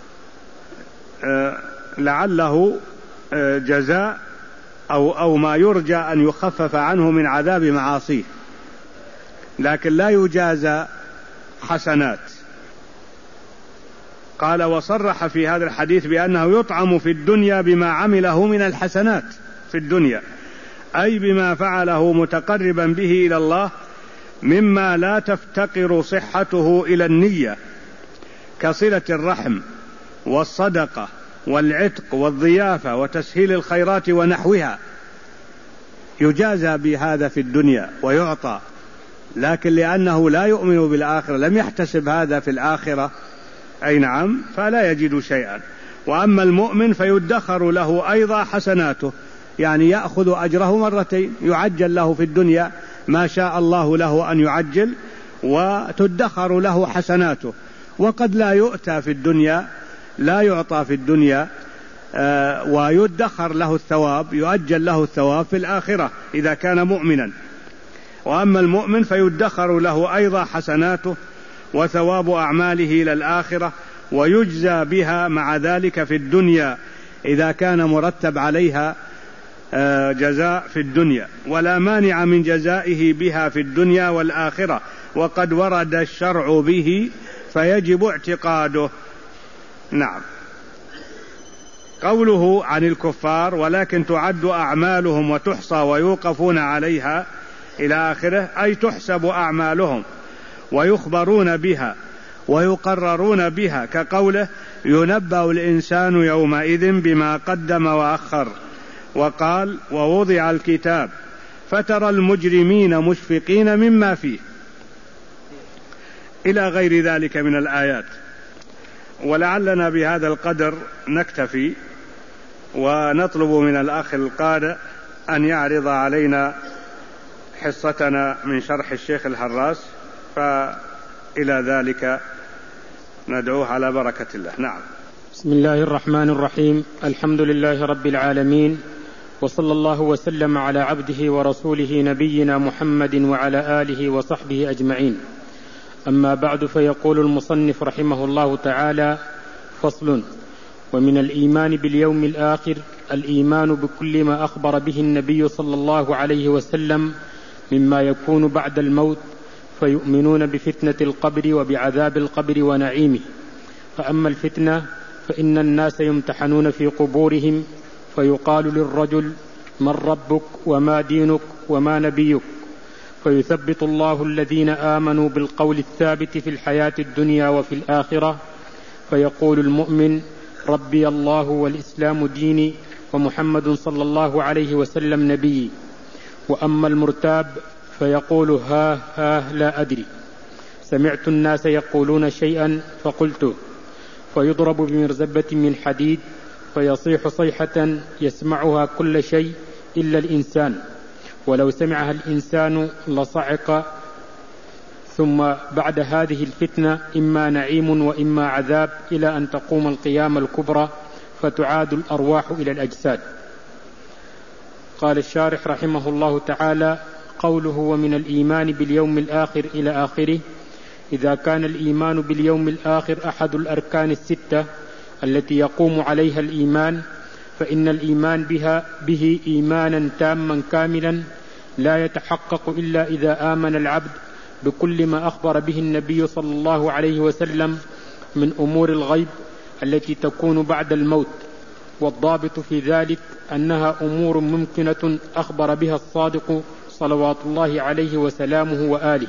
لعله جزاء أو ما يرجى أن يخفف عنه من عذاب معاصيه، لكن لا يجازى حسنات. قال: وصرح في هذا الحديث بأنه يطعم في الدنيا بما عمله من الحسنات في الدنيا، أي بما فعله متقربا به إلى الله مما لا تفتقر صحته إلى النية، كصلة الرحم والصدقة والعتق والضيافة وتسهيل الخيرات ونحوها، يجازى بهذا في الدنيا ويعطى، لكن لأنه لا يؤمن بالآخرة لم يحتسب هذا في الآخرة، أي نعم، فلا يجد شيئا. وأما المؤمن فيدخر له أيضا حسناته، يعني يأخذ أجره مرتين، يعجل له في الدنيا ما شاء الله له أن يعجل وتدخر له حسناته، وقد لا يؤتى في الدنيا، لا يعطى في الدنيا ويدخر له الثواب، يؤجل له الثواب في الآخرة إذا كان مؤمنا. وأما المؤمن فيدخر له أيضا حسناته وثواب أعماله إلى الآخرة ويجزى بها مع ذلك في الدنيا إذا كان مرتب عليها جزاء في الدنيا، ولا مانع من جزائه بها في الدنيا والآخرة، وقد ورد الشرع به فيجب اعتقاده. نعم. قوله عن الكفار: ولكن تعد أعمالهم وتحصى ويوقفون عليها إلى آخره، أي تحسب أعمالهم ويخبرون بها ويقررون بها، كقوله: ينبأ الإنسان يومئذ بما قدم وأخر. وقال: ووضع الكتاب فترى المجرمين مشفقين مما فيه، إلى غير ذلك من الآيات. ولعلنا بهذا القدر نكتفي، ونطلب من الأخ القارئ أن يعرض علينا حصتنا من شرح الشيخ الهراس، فإلى ذلك ندعوه على بركة الله. نعم. بسم الله الرحمن الرحيم. الحمد لله رب العالمين، وصلى الله وسلم على عبده ورسوله نبينا محمد وعلى آله وصحبه أجمعين. أما بعد، فيقول المصنف رحمه الله تعالى: فصل: ومن الإيمان باليوم الآخر الإيمان بكل ما أخبر به النبي صلى الله عليه وسلم مما يكون بعد الموت، فيؤمنون بفتنة القبر وبعذاب القبر ونعيمه. فأما الفتنة فإن الناس يمتحنون في قبورهم، فيقال للرجل: من ربك وما دينك وما نبيك؟ فيثبت الله الذين آمنوا بالقول الثابت في الحياة الدنيا وفي الآخرة، فيقول المؤمن: ربي الله والإسلام ديني ومحمد صلى الله عليه وسلم نبيي. وأما المرتاب فيقول: ها لا أدري، سمعت الناس يقولون شيئا فقلته، فيضرب بمرزبة من حديد فيصيح صيحة يسمعها كل شيء إلا الإنسان، ولو سمعها الإنسان لصعق. ثم بعد هذه الفتنة إما نعيم وإما عذاب، إلى أن تقوم القيامة الكبرى فتعاد الأرواح إلى الأجساد. قال الشارح رحمه الله تعالى: قوله ومن الإيمان باليوم الآخر إلى آخره: إذا كان الإيمان باليوم الآخر أحد الأركان الستة التي يقوم عليها الإيمان، فإن الإيمان به إيمانا تاما كاملا لا يتحقق إلا إذا آمن العبد بكل ما أخبر به النبي صلى الله عليه وسلم من أمور الغيب التي تكون بعد الموت. والضابط في ذلك أنها أمور ممكنة أخبر بها الصادق صلوات الله عليه وسلامه وآله،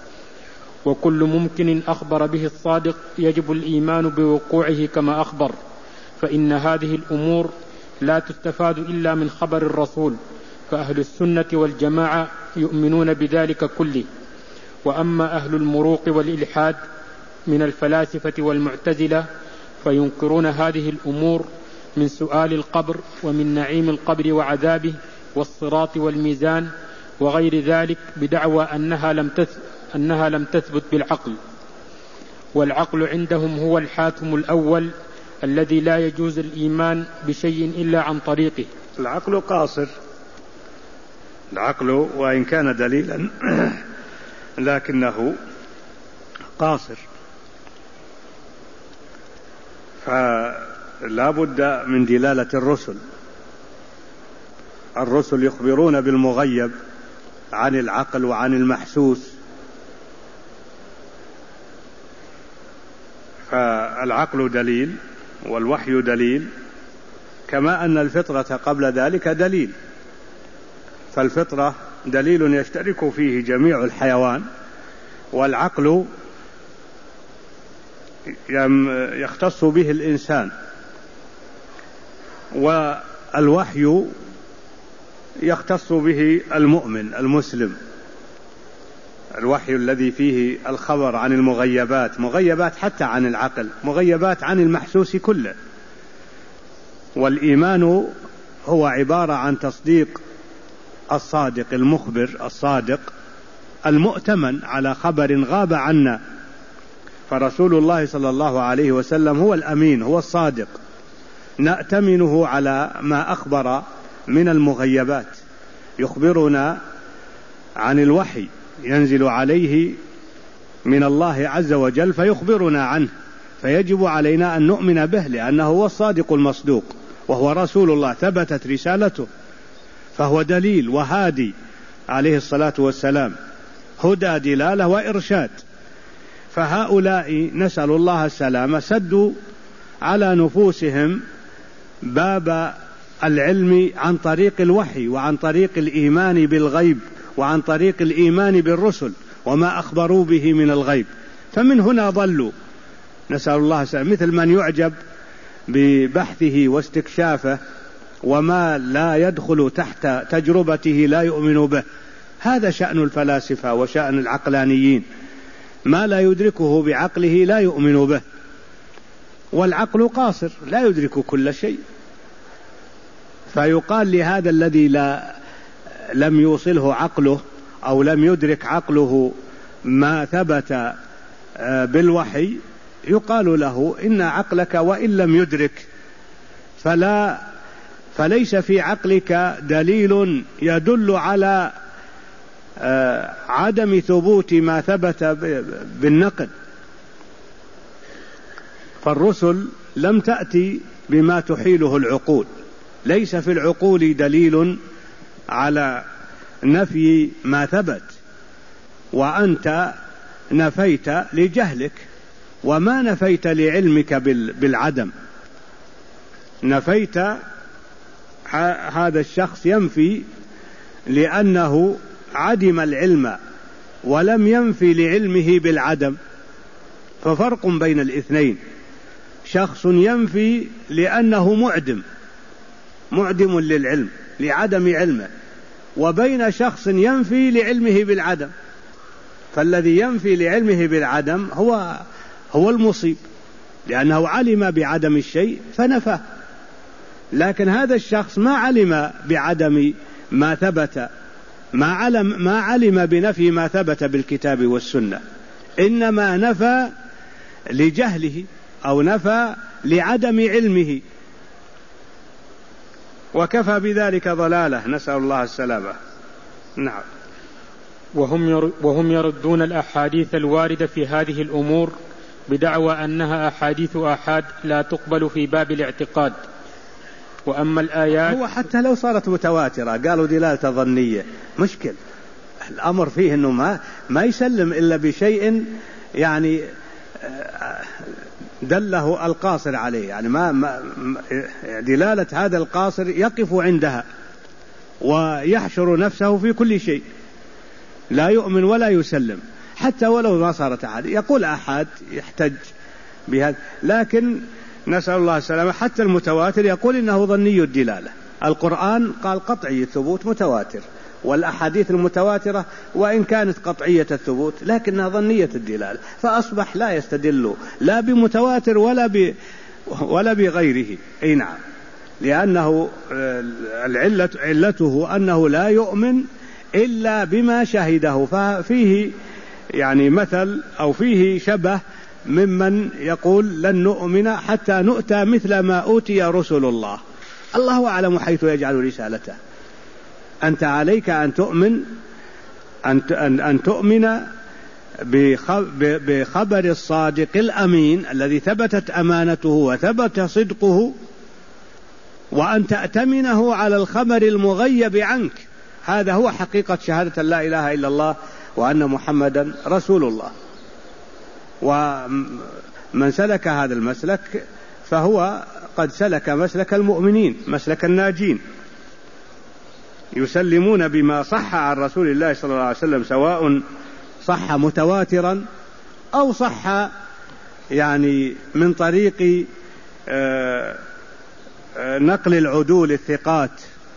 وكل ممكن أخبر به الصادق يجب الإيمان بوقوعه كما أخبر، فإن هذه الأمور لا تستفاد إلا من خبر الرسول، فأهل السنة والجماعة يؤمنون بذلك كله. وأما أهل المروق والإلحاد من الفلاسفة والمعتزلة فينكرون هذه الأمور من سؤال القبر ومن نعيم القبر وعذابه والصراط والميزان وغير ذلك، بدعوى أنها لم تثبت بالعقل. والعقل عندهم هو الحاكم الأول الذي لا يجوز الإيمان بشيء إلا عن طريقه. العقل قاصر، العقل وإن كان دليلا لكنه قاصر، فلا بد من دلالة الرسل. الرسل يخبرون بالمغيب عن العقل وعن المحسوس، فالعقل دليل والوحي دليل، كما أن الفطرة قبل ذلك دليل. فالفطرة دليل يشترك فيه جميع الحيوان، والعقل يختص به الإنسان، والوحي يختص به المؤمن المسلم. الوحي الذي فيه الخبر عن المغيبات، مغيبات حتى عن العقل، مغيبات عن المحسوس كله. والإيمان هو عبارة عن تصديق الصادق المخبر الصادق المؤتمن على خبر غاب عنا، فرسول الله صلى الله عليه وسلم هو الأمين، هو الصادق، نأتمنه على ما أخبر من المغيبات. يخبرنا عن الوحي ينزل عليه من الله عز وجل فيخبرنا عنه، فيجب علينا أن نؤمن به، لأنه هو الصادق المصدوق وهو رسول الله، ثبتت رسالته، فهو دليل وهادي عليه الصلاة والسلام، هدى دلالة وإرشاد. فهؤلاء نسأل الله السلامة سدوا على نفوسهم باب العلم عن طريق الوحي وعن طريق الإيمان بالغيب وعن طريق الإيمان بالرسل وما أخبروا به من الغيب، فمن هنا ضلوا، نسأل الله السلامة. مثل من يعجب ببحثه واستكشافه وما لا يدخل تحت تجربته لا يؤمن به. هذا شأن الفلاسفة وشأن العقلانيين، ما لا يدركه بعقله لا يؤمن به، والعقل قاصر لا يدرك كل شيء. فيقال لهذا الذي لم يوصله عقله أو لم يدرك عقله ما ثبت بالوحي، يقال له إن عقلك وإن لم يدرك فليس في عقلك دليل يدل على عدم ثبوت ما ثبت بالنقل. فالرسل لم تأتي بما تحيله العقول، ليس في العقول دليل على نفي ما ثبت، وأنت نفيت لجهلك وما نفيت لعلمك بالعدم. نفيت هذا الشخص ينفي لأنه عدم العلم ولم ينفي لعلمه بالعدم، ففرق بين الاثنين. شخص ينفي لأنه معدم للعلم لعدم علمه، وبين شخص ينفي لعلمه بالعدم. فالذي ينفي لعلمه بالعدم هو المصيب، لأنه علم بعدم الشيء فنفاه. لكن هذا الشخص ما علم بعدم ما ثبت، ما علم بنفي ما ثبت بالكتاب والسنة، إنما نفى لجهله أو نفى لعدم علمه، وكفى بذلك ضلالة، نسأل الله السلامة. نعم. وهم يردون الأحاديث الواردة في هذه الأمور بدعوى أنها أحاديث آحاد لا تقبل في باب الاعتقاد. وأما الآيات، هو حتى لو صارت متواترة قالوا دلالة ظنية، مشكل. الأمر فيه أنه ما يسلم إلا بشيء يعني دله القاصر عليه، يعني دلالة هذا القاصر يقف عندها ويحشر نفسه في كل شيء، لا يؤمن ولا يسلم حتى ولو ما صارت أحد. يقول أحد يحتج بهذا، لكن نسأل الله السلامة حتى المتواتر يقول إنه ظني الدلالة. القرآن قال قطعي الثبوت متواتر، والأحاديث المتواترة وإن كانت قطعية الثبوت لكنها ظنية الدلالة، فأصبح لا يستدل لا بمتواتر ولا بغيره. أي نعم، لأنه علته أنه لا يؤمن إلا بما شهده، ففيه يعني مثل أو فيه شبه ممن يقول لن نؤمن حتى نؤتى مثل ما أوتي رسل الله. الله أعلم حيث يجعل رسالته. أنت عليك أن تؤمن أن تؤمن بخبر الصادق الأمين الذي ثبتت أمانته وثبت صدقه، وأن تأتمنه على الخبر المغيب عنك. هذا هو حقيقة شهادة لا إله إلا الله وأن محمدا رسول الله. ومن سلك هذا المسلك فهو قد سلك مسلك المؤمنين، مسلك الناجين، يسلمون بما صح عن رسول الله صلى الله عليه وسلم، سواء صح متواترا أو صح يعني من طريق نقل العدول الثقات،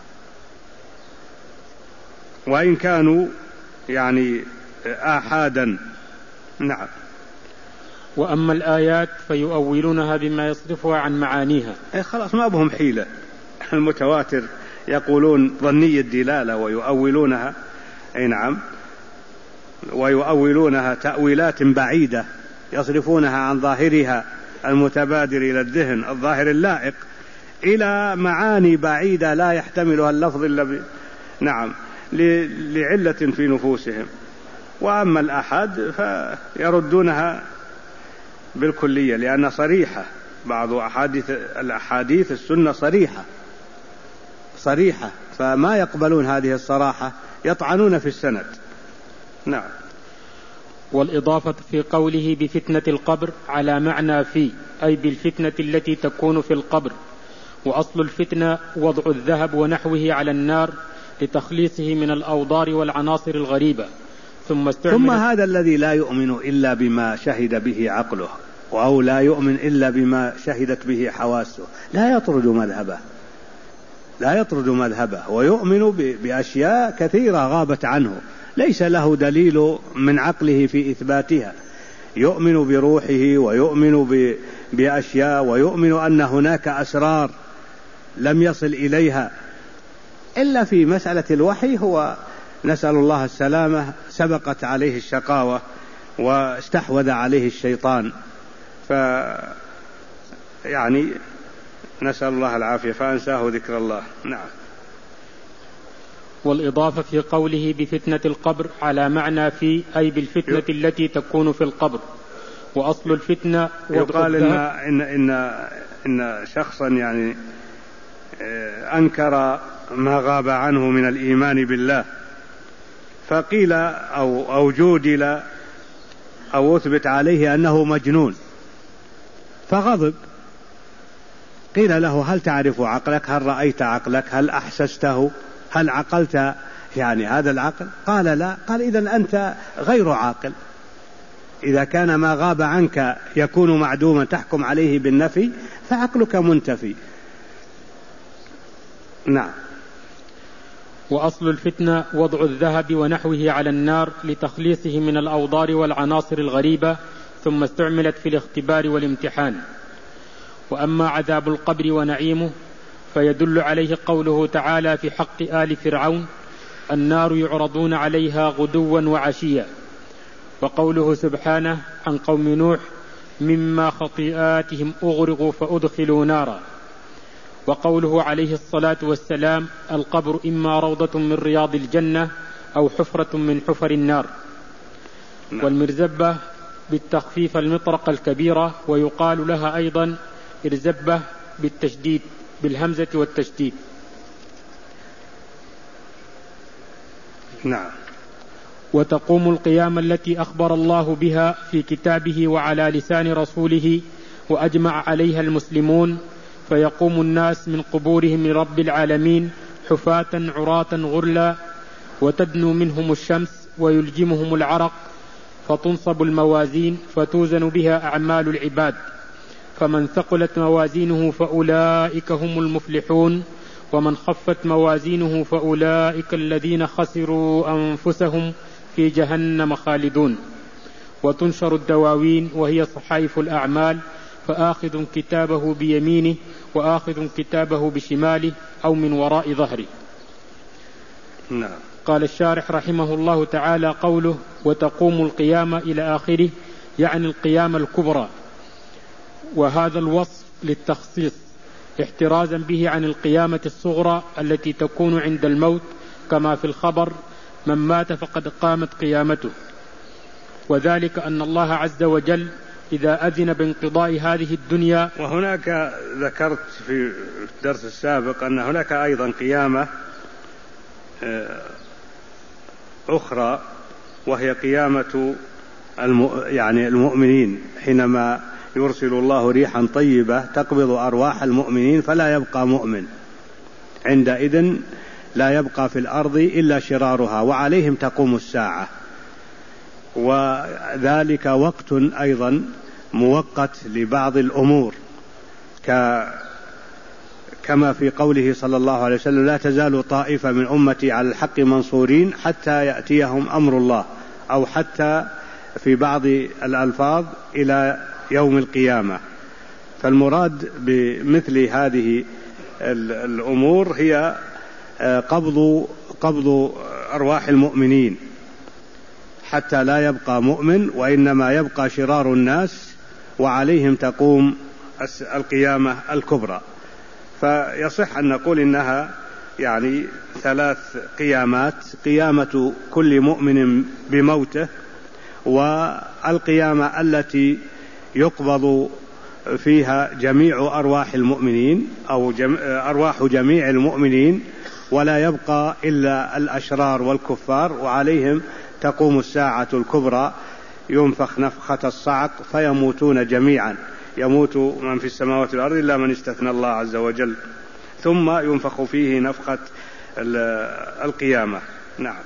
وإن كانوا يعني آحادا. نعم. وأما الآيات فيؤولونها بما يصرفها عن معانيها. خلاص ما بهم حيلة. المتواتر يقولون ظني الدلالة ويؤولونها، أي نعم، ويؤولونها تأويلات بعيدة يصرفونها عن ظاهرها المتبادر إلى الذهن الظاهر اللائق إلى معاني بعيدة لا يحتملها اللفظ إلا نعم لعلة في نفوسهم. وأما الآحاد فيردونها بالكلية، لأن صريحة بعض الأحاديث السنة صريحة، فما يقبلون هذه الصراحة، يطعنون في السند. نعم. والإضافة في قوله بفتنة القبر على معنى في، أي بالفتنة التي تكون في القبر. وأصل الفتنة وضع الذهب ونحوه على النار لتخليصه من الأوضار والعناصر الغريبة. ثم هذا الذي لا يؤمن إلا بما شهد به عقله، أو لا يؤمن إلا بما شهدت به حواسه، لا يطرد مذهبه ويؤمن بأشياء كثيرة غابت عنه ليس له دليل من عقله في إثباتها. يؤمن بروحه ويؤمن بأشياء، ويؤمن أن هناك أسرار لم يصل إليها. إلا في مسألة الوحي هو نسأل الله السلامة سبقت عليه الشقاوة واستحوذ عليه الشيطان، يعني نسأل الله العافية فأنساه ذكر الله. نعم. والإضافة في قوله بفتنة القبر على معنى في، أي بالفتنة التي تكون في القبر. وأصل الفتنة يقال إن شخصا يعني أنكر ما غاب عنه من الإيمان بالله، فقيل أو جودل أو أثبت عليه أنه مجنون، فغضب. قيل له: هل تعرف عقلك؟ هل رأيت عقلك؟ هل أحسسته؟ هل عقلت يعني هذا العقل؟ قال: لا. قال: إذن أنت غير عاقل. إذا كان ما غاب عنك يكون معدوما تحكم عليه بالنفي، فعقلك منتفي. نعم. وأصل الفتنة وضع الذهب ونحوه على النار لتخليصه من الأوضار والعناصر الغريبة، ثم استعملت في الاختبار والامتحان. وأما عذاب القبر ونعيمه فيدل عليه قوله تعالى في حق آل فرعون: النار يعرضون عليها غدوا وعشيا. وقوله سبحانه عن قوم نوح: مما خطيئاتهم أغرقوا فأدخلوا نارا. وقوله عليه الصلاة والسلام: القبر إما روضة من رياض الجنة أو حفرة من حفر النار. والمرزبة بالتخفيف المطرقة الكبيرة، ويقال لها أيضا إرزبة بالتشديد بالهمزة والتشديد. نعم. وتقوم القيامة التي أخبر الله بها في كتابه وعلى لسان رسوله وأجمع عليها المسلمون، فيقوم الناس من قبورهم لرب العالمين حفاة عراة غرلا، وتدنو منهم الشمس ويلجمهم العرق، فتنصب الموازين فتوزن بها أعمال العباد، فمن ثقلت موازينه فأولئك هم المفلحون، ومن خفت موازينه فأولئك الذين خسروا أنفسهم في جهنم خالدون. وتنشر الدواوين وهي صحائف الأعمال، فآخذ كتابه بيمينه وآخذ كتابه بشماله أو من وراء ظهره. نعم. قال الشارح رحمه الله تعالى: قوله وتقوم القيامة إلى آخره يعني القيامة الكبرى، وهذا الوصف للتخصيص احترازا به عن القيامة الصغرى التي تكون عند الموت، كما في الخبر: من مات فقد قامت قيامته. وذلك أن الله عز وجل إذا أذن بانقضاء هذه الدنيا. وهناك ذكرت في الدرس السابق أن هناك أيضا قيامة أخرى، وهي قيامة يعني المؤمنين، حينما يرسل الله ريحا طيبة تقبض أرواح المؤمنين فلا يبقى مؤمن، عندئذ لا يبقى في الأرض إلا شرارها، وعليهم تقوم الساعة. وذلك وقت أيضا موقت لبعض الأمور، كما في قوله صلى الله عليه وسلم: لا تزال طائفة من أمتي على الحق منصورين حتى يأتيهم أمر الله، أو حتى في بعض الألفاظ إلى يوم القيامة. فالمراد بمثل هذه الأمور هي قبض أرواح المؤمنين حتى لا يبقى مؤمن، وإنما يبقى شرار الناس، وعليهم تقوم القيامة الكبرى. فيصح أن نقول إنها يعني 3 قيامات: قيامة كل مؤمن بموته، والقيامة التي يقبض فيها جميع أرواح المؤمنين أو أرواح جميع المؤمنين، ولا يبقى إلا الأشرار والكفار، وعليهم تقوم الساعة الكبرى، ينفخ نفخة الصعق فيموتون جميعا، يموت من في السماوات والأرض إلا من استثنى الله عز وجل، ثم ينفخ فيه نفخة القيامة. نعم.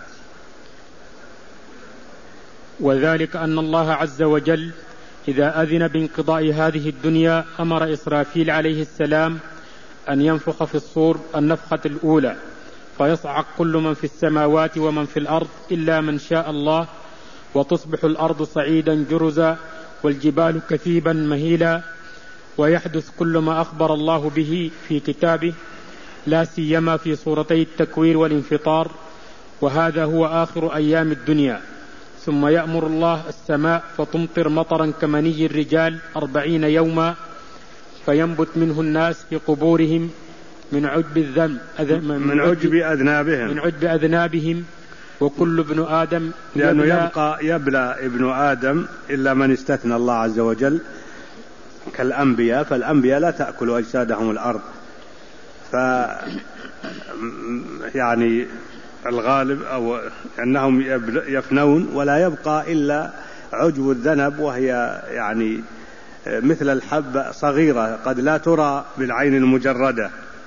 وذلك أن الله عز وجل إذا أذن بانقضاء هذه الدنيا أمر إسرافيل عليه السلام أن ينفخ في الصور النفخة الأولى، فيصعق كل من في السماوات ومن في الأرض إلا من شاء الله، وتصبح الأرض صعيدا جرزا والجبال كثيبا مهيلا، ويحدث كل ما أخبر الله به في كتابه، لا سيما في سورتي التكوير والانفطار، وهذا هو آخر أيام الدنيا. ثم يأمر الله السماء فتمطر مطرا كمني الرجال 40 يوما، فينبت منه الناس في قبورهم من عجب أذنابهم، وكل ابن آدم لأنه يبلى ابن آدم إلا من استثنى الله عز وجل كالأنبياء، فالأنبياء لا تأكل أجسادهم الأرض، يعني الغالب أو أنهم يفنون ولا يبقى إلا عجب الذنب، وهي يعني مثل الحبة صغيرة قد لا ترى بالعين المجردة.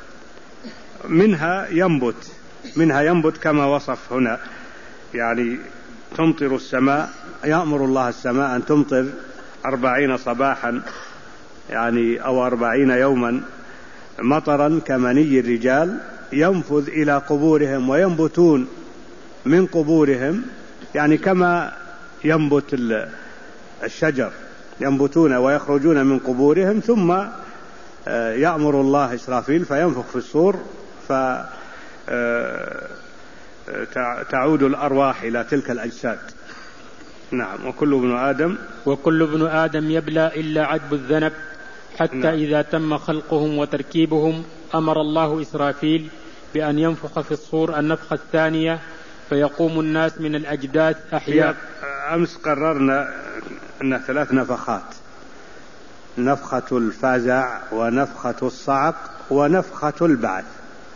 منها ينبت كما وصف هنا، يعني تمطر السماء، يأمر الله السماء أن تمطر 40 صباحا يعني أو 40 يوما مطرا كمني الرجال، ينفذ إلى قبورهم وينبتون من قبورهم، يعني كما ينبت الشجر، ينبتون ويخرجون من قبورهم، ثم يأمر الله إسرافيل فينفخ في الصور فتعود الأرواح إلى تلك الأجساد. نعم. وكل ابن آدم يبلى إلا عجب الذنب حتى نعم. إذا تم خلقهم وتركيبهم أمر الله إسرافيل بأن ينفخ في الصور النفخة الثانية فيقوم الناس من الأجداث أحياء. أمس قررنا أن 3 نفخات: نفخة الفزع ونفخة الصعق ونفخة البعث.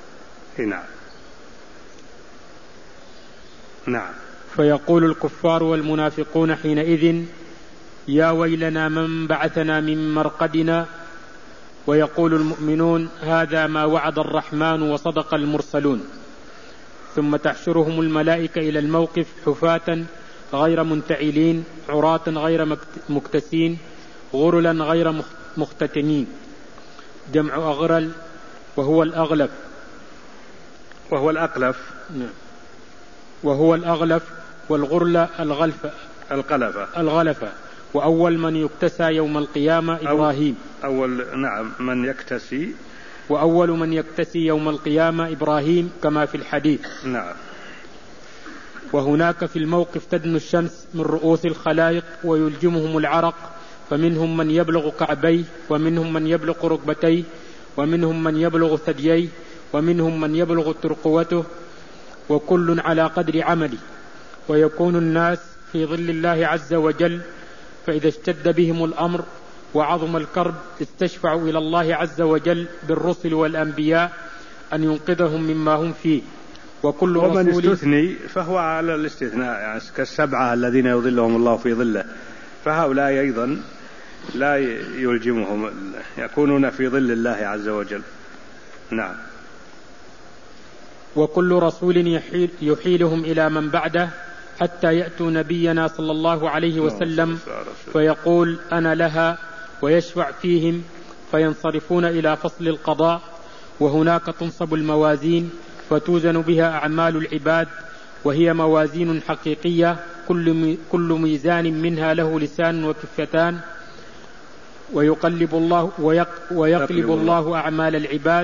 نعم. فيقول الكفار والمنافقون حينئذ: يا ويلنا من بعثنا من مرقدنا. ويقول المؤمنون: هذا ما وعد الرحمن وصدق المرسلون. ثم تحشرهم الملائكة إلى الموقف حفاة غير منتعلين، عراة غير مكتسين، غرلا غير مختتنين. جمع أغرل وهو الأغلف. وهو الأغلف والغرل الغلفة. وأول من يكتسى يوم القيامة إبراهيم. وأول من يكتسي يوم القيامة إبراهيم كما في الحديث. نعم. وهناك في الموقف تدنو الشمس من رؤوس الخلائق ويلجمهم العرق، فمنهم من يبلغ كعبيه، ومنهم من يبلغ ركبتيه، ومنهم من يبلغ ثدييه، ومنهم من يبلغ ترقوته، وكل على قدر عمله. ويكون الناس في ظل الله عز وجل، فإذا اشتد بهم الأمر وعظم الكرب استشفعوا إلى الله عز وجل بالرسل والأنبياء أن ينقذهم مما هم فيه. ومن استثني فهو على الاستثناء، يعني كالسبعة الذين يظلهم الله في ظله، فهؤلاء أيضا لا يلجمهم، يكونون في ظل الله عز وجل. نعم. وكل رسول يحيلهم إلى من بعده حتى يأتوا نبينا صلى الله عليه وسلم فيقول: أنا لها، ويشفع فيهم فينصرفون إلى فصل القضاء. وهناك تنصب الموازين فتوزن بها أعمال العباد، وهي موازين حقيقية، كل ميزان منها له لسان وكفتان. ويقلب الله أعمال العباد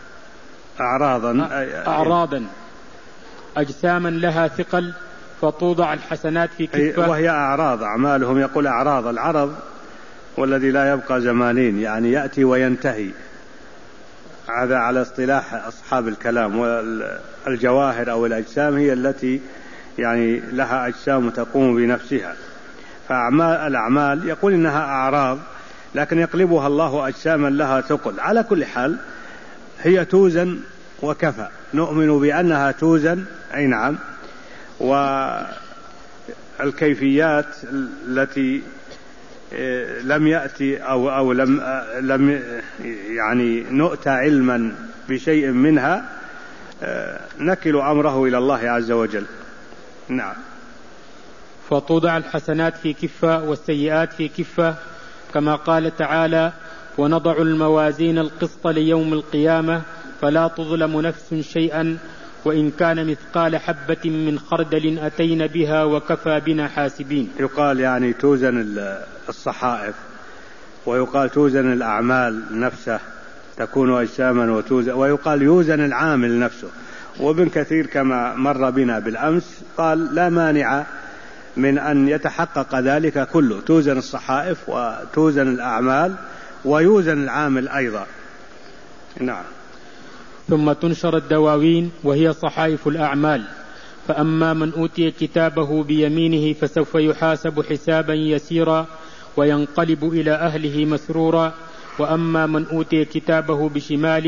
أعراضا أجساما لها ثقل، فتوضع الحسنات في كفة. وهي أعراض أعمالهم، يقول أعراض. العرض والذي لا يبقى زمانين، يعني يأتي وينتهي، هذا على اصطلاح أصحاب الكلام. والجواهر أو الأجسام هي التي يعني لها أجسام تقوم بنفسها. فالأعمال يقول إنها أعراض، لكن يقلبها الله أجساما لها ثقل. على كل حال هي توزن وكفى، نؤمن بأنها توزن. أي نعم. والكيفيات التي لم يأتي أو لم يعني نؤتى علما بشيء منها، نكل أمره إلى الله عز وجل. نعم. فتوضع الحسنات في كفة والسيئات في كفة، كما قال تعالى: ونضع الموازين القسط ليوم القيامة فلا تظلم نفس شيئا وإن كان مثقال حبة من خردل أتينا بها وكفى بنا حاسبين. يقال يعني توزن الصحائف، ويقال توزن الأعمال نفسه تكون أجساما وتوزن، ويقال يوزن العامل نفسه. وابن كثير كما مر بنا بالأمس قال لا مانع من أن يتحقق ذلك كله، توزن الصحائف وتوزن الأعمال ويوزن العامل أيضا. نعم. ثم تنشر الدواوين وهي صحائف الأعمال، فأما من أوتي كتابه بيمينه فسوف يحاسب حسابا يسيرا وينقلب إلى أهله مسرورا، وأما من أوتي كتابه بشماله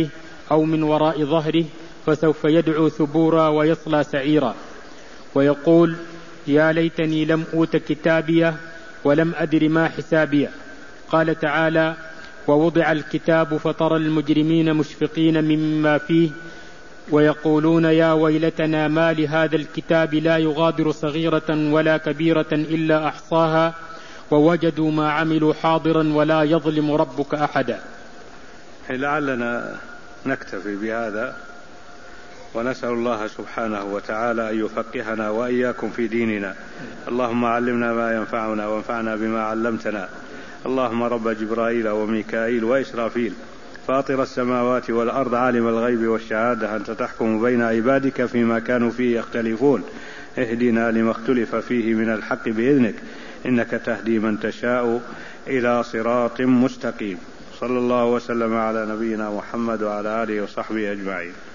أو من وراء ظهره فسوف يدعو ثبورا ويصلى سعيرا ويقول يا ليتني لم أوت كتابيه ولم أدر ما حسابيه. قال تعالى ووضع الكتاب فترى المجرمين مشفقين مما فيه ويقولون يا ويلتنا ما لهذا الكتاب لا يغادر صغيرة ولا كبيرة إلا أحصاها ووجدوا ما عملوا حاضرا ولا يظلم ربك أحدا. لعلنا نكتفي بهذا ونسأل الله سبحانه وتعالى أن يفقهنا وإياكم في ديننا. اللهم علمنا ما ينفعنا وانفعنا بما علمتنا. اللهم رب جبرائيل وميكائيل وإسرافيل فاطر السماوات والأرض عالم الغيب والشهادة أنت تحكم بين عبادك فيما كانوا فيه يختلفون اهدنا لما اختلف فيه من الحق بإذنك إنك تهدي من تشاء إلى صراط مستقيم. صلى الله وسلم على نبينا محمد وعلى آله وصحبه أجمعين.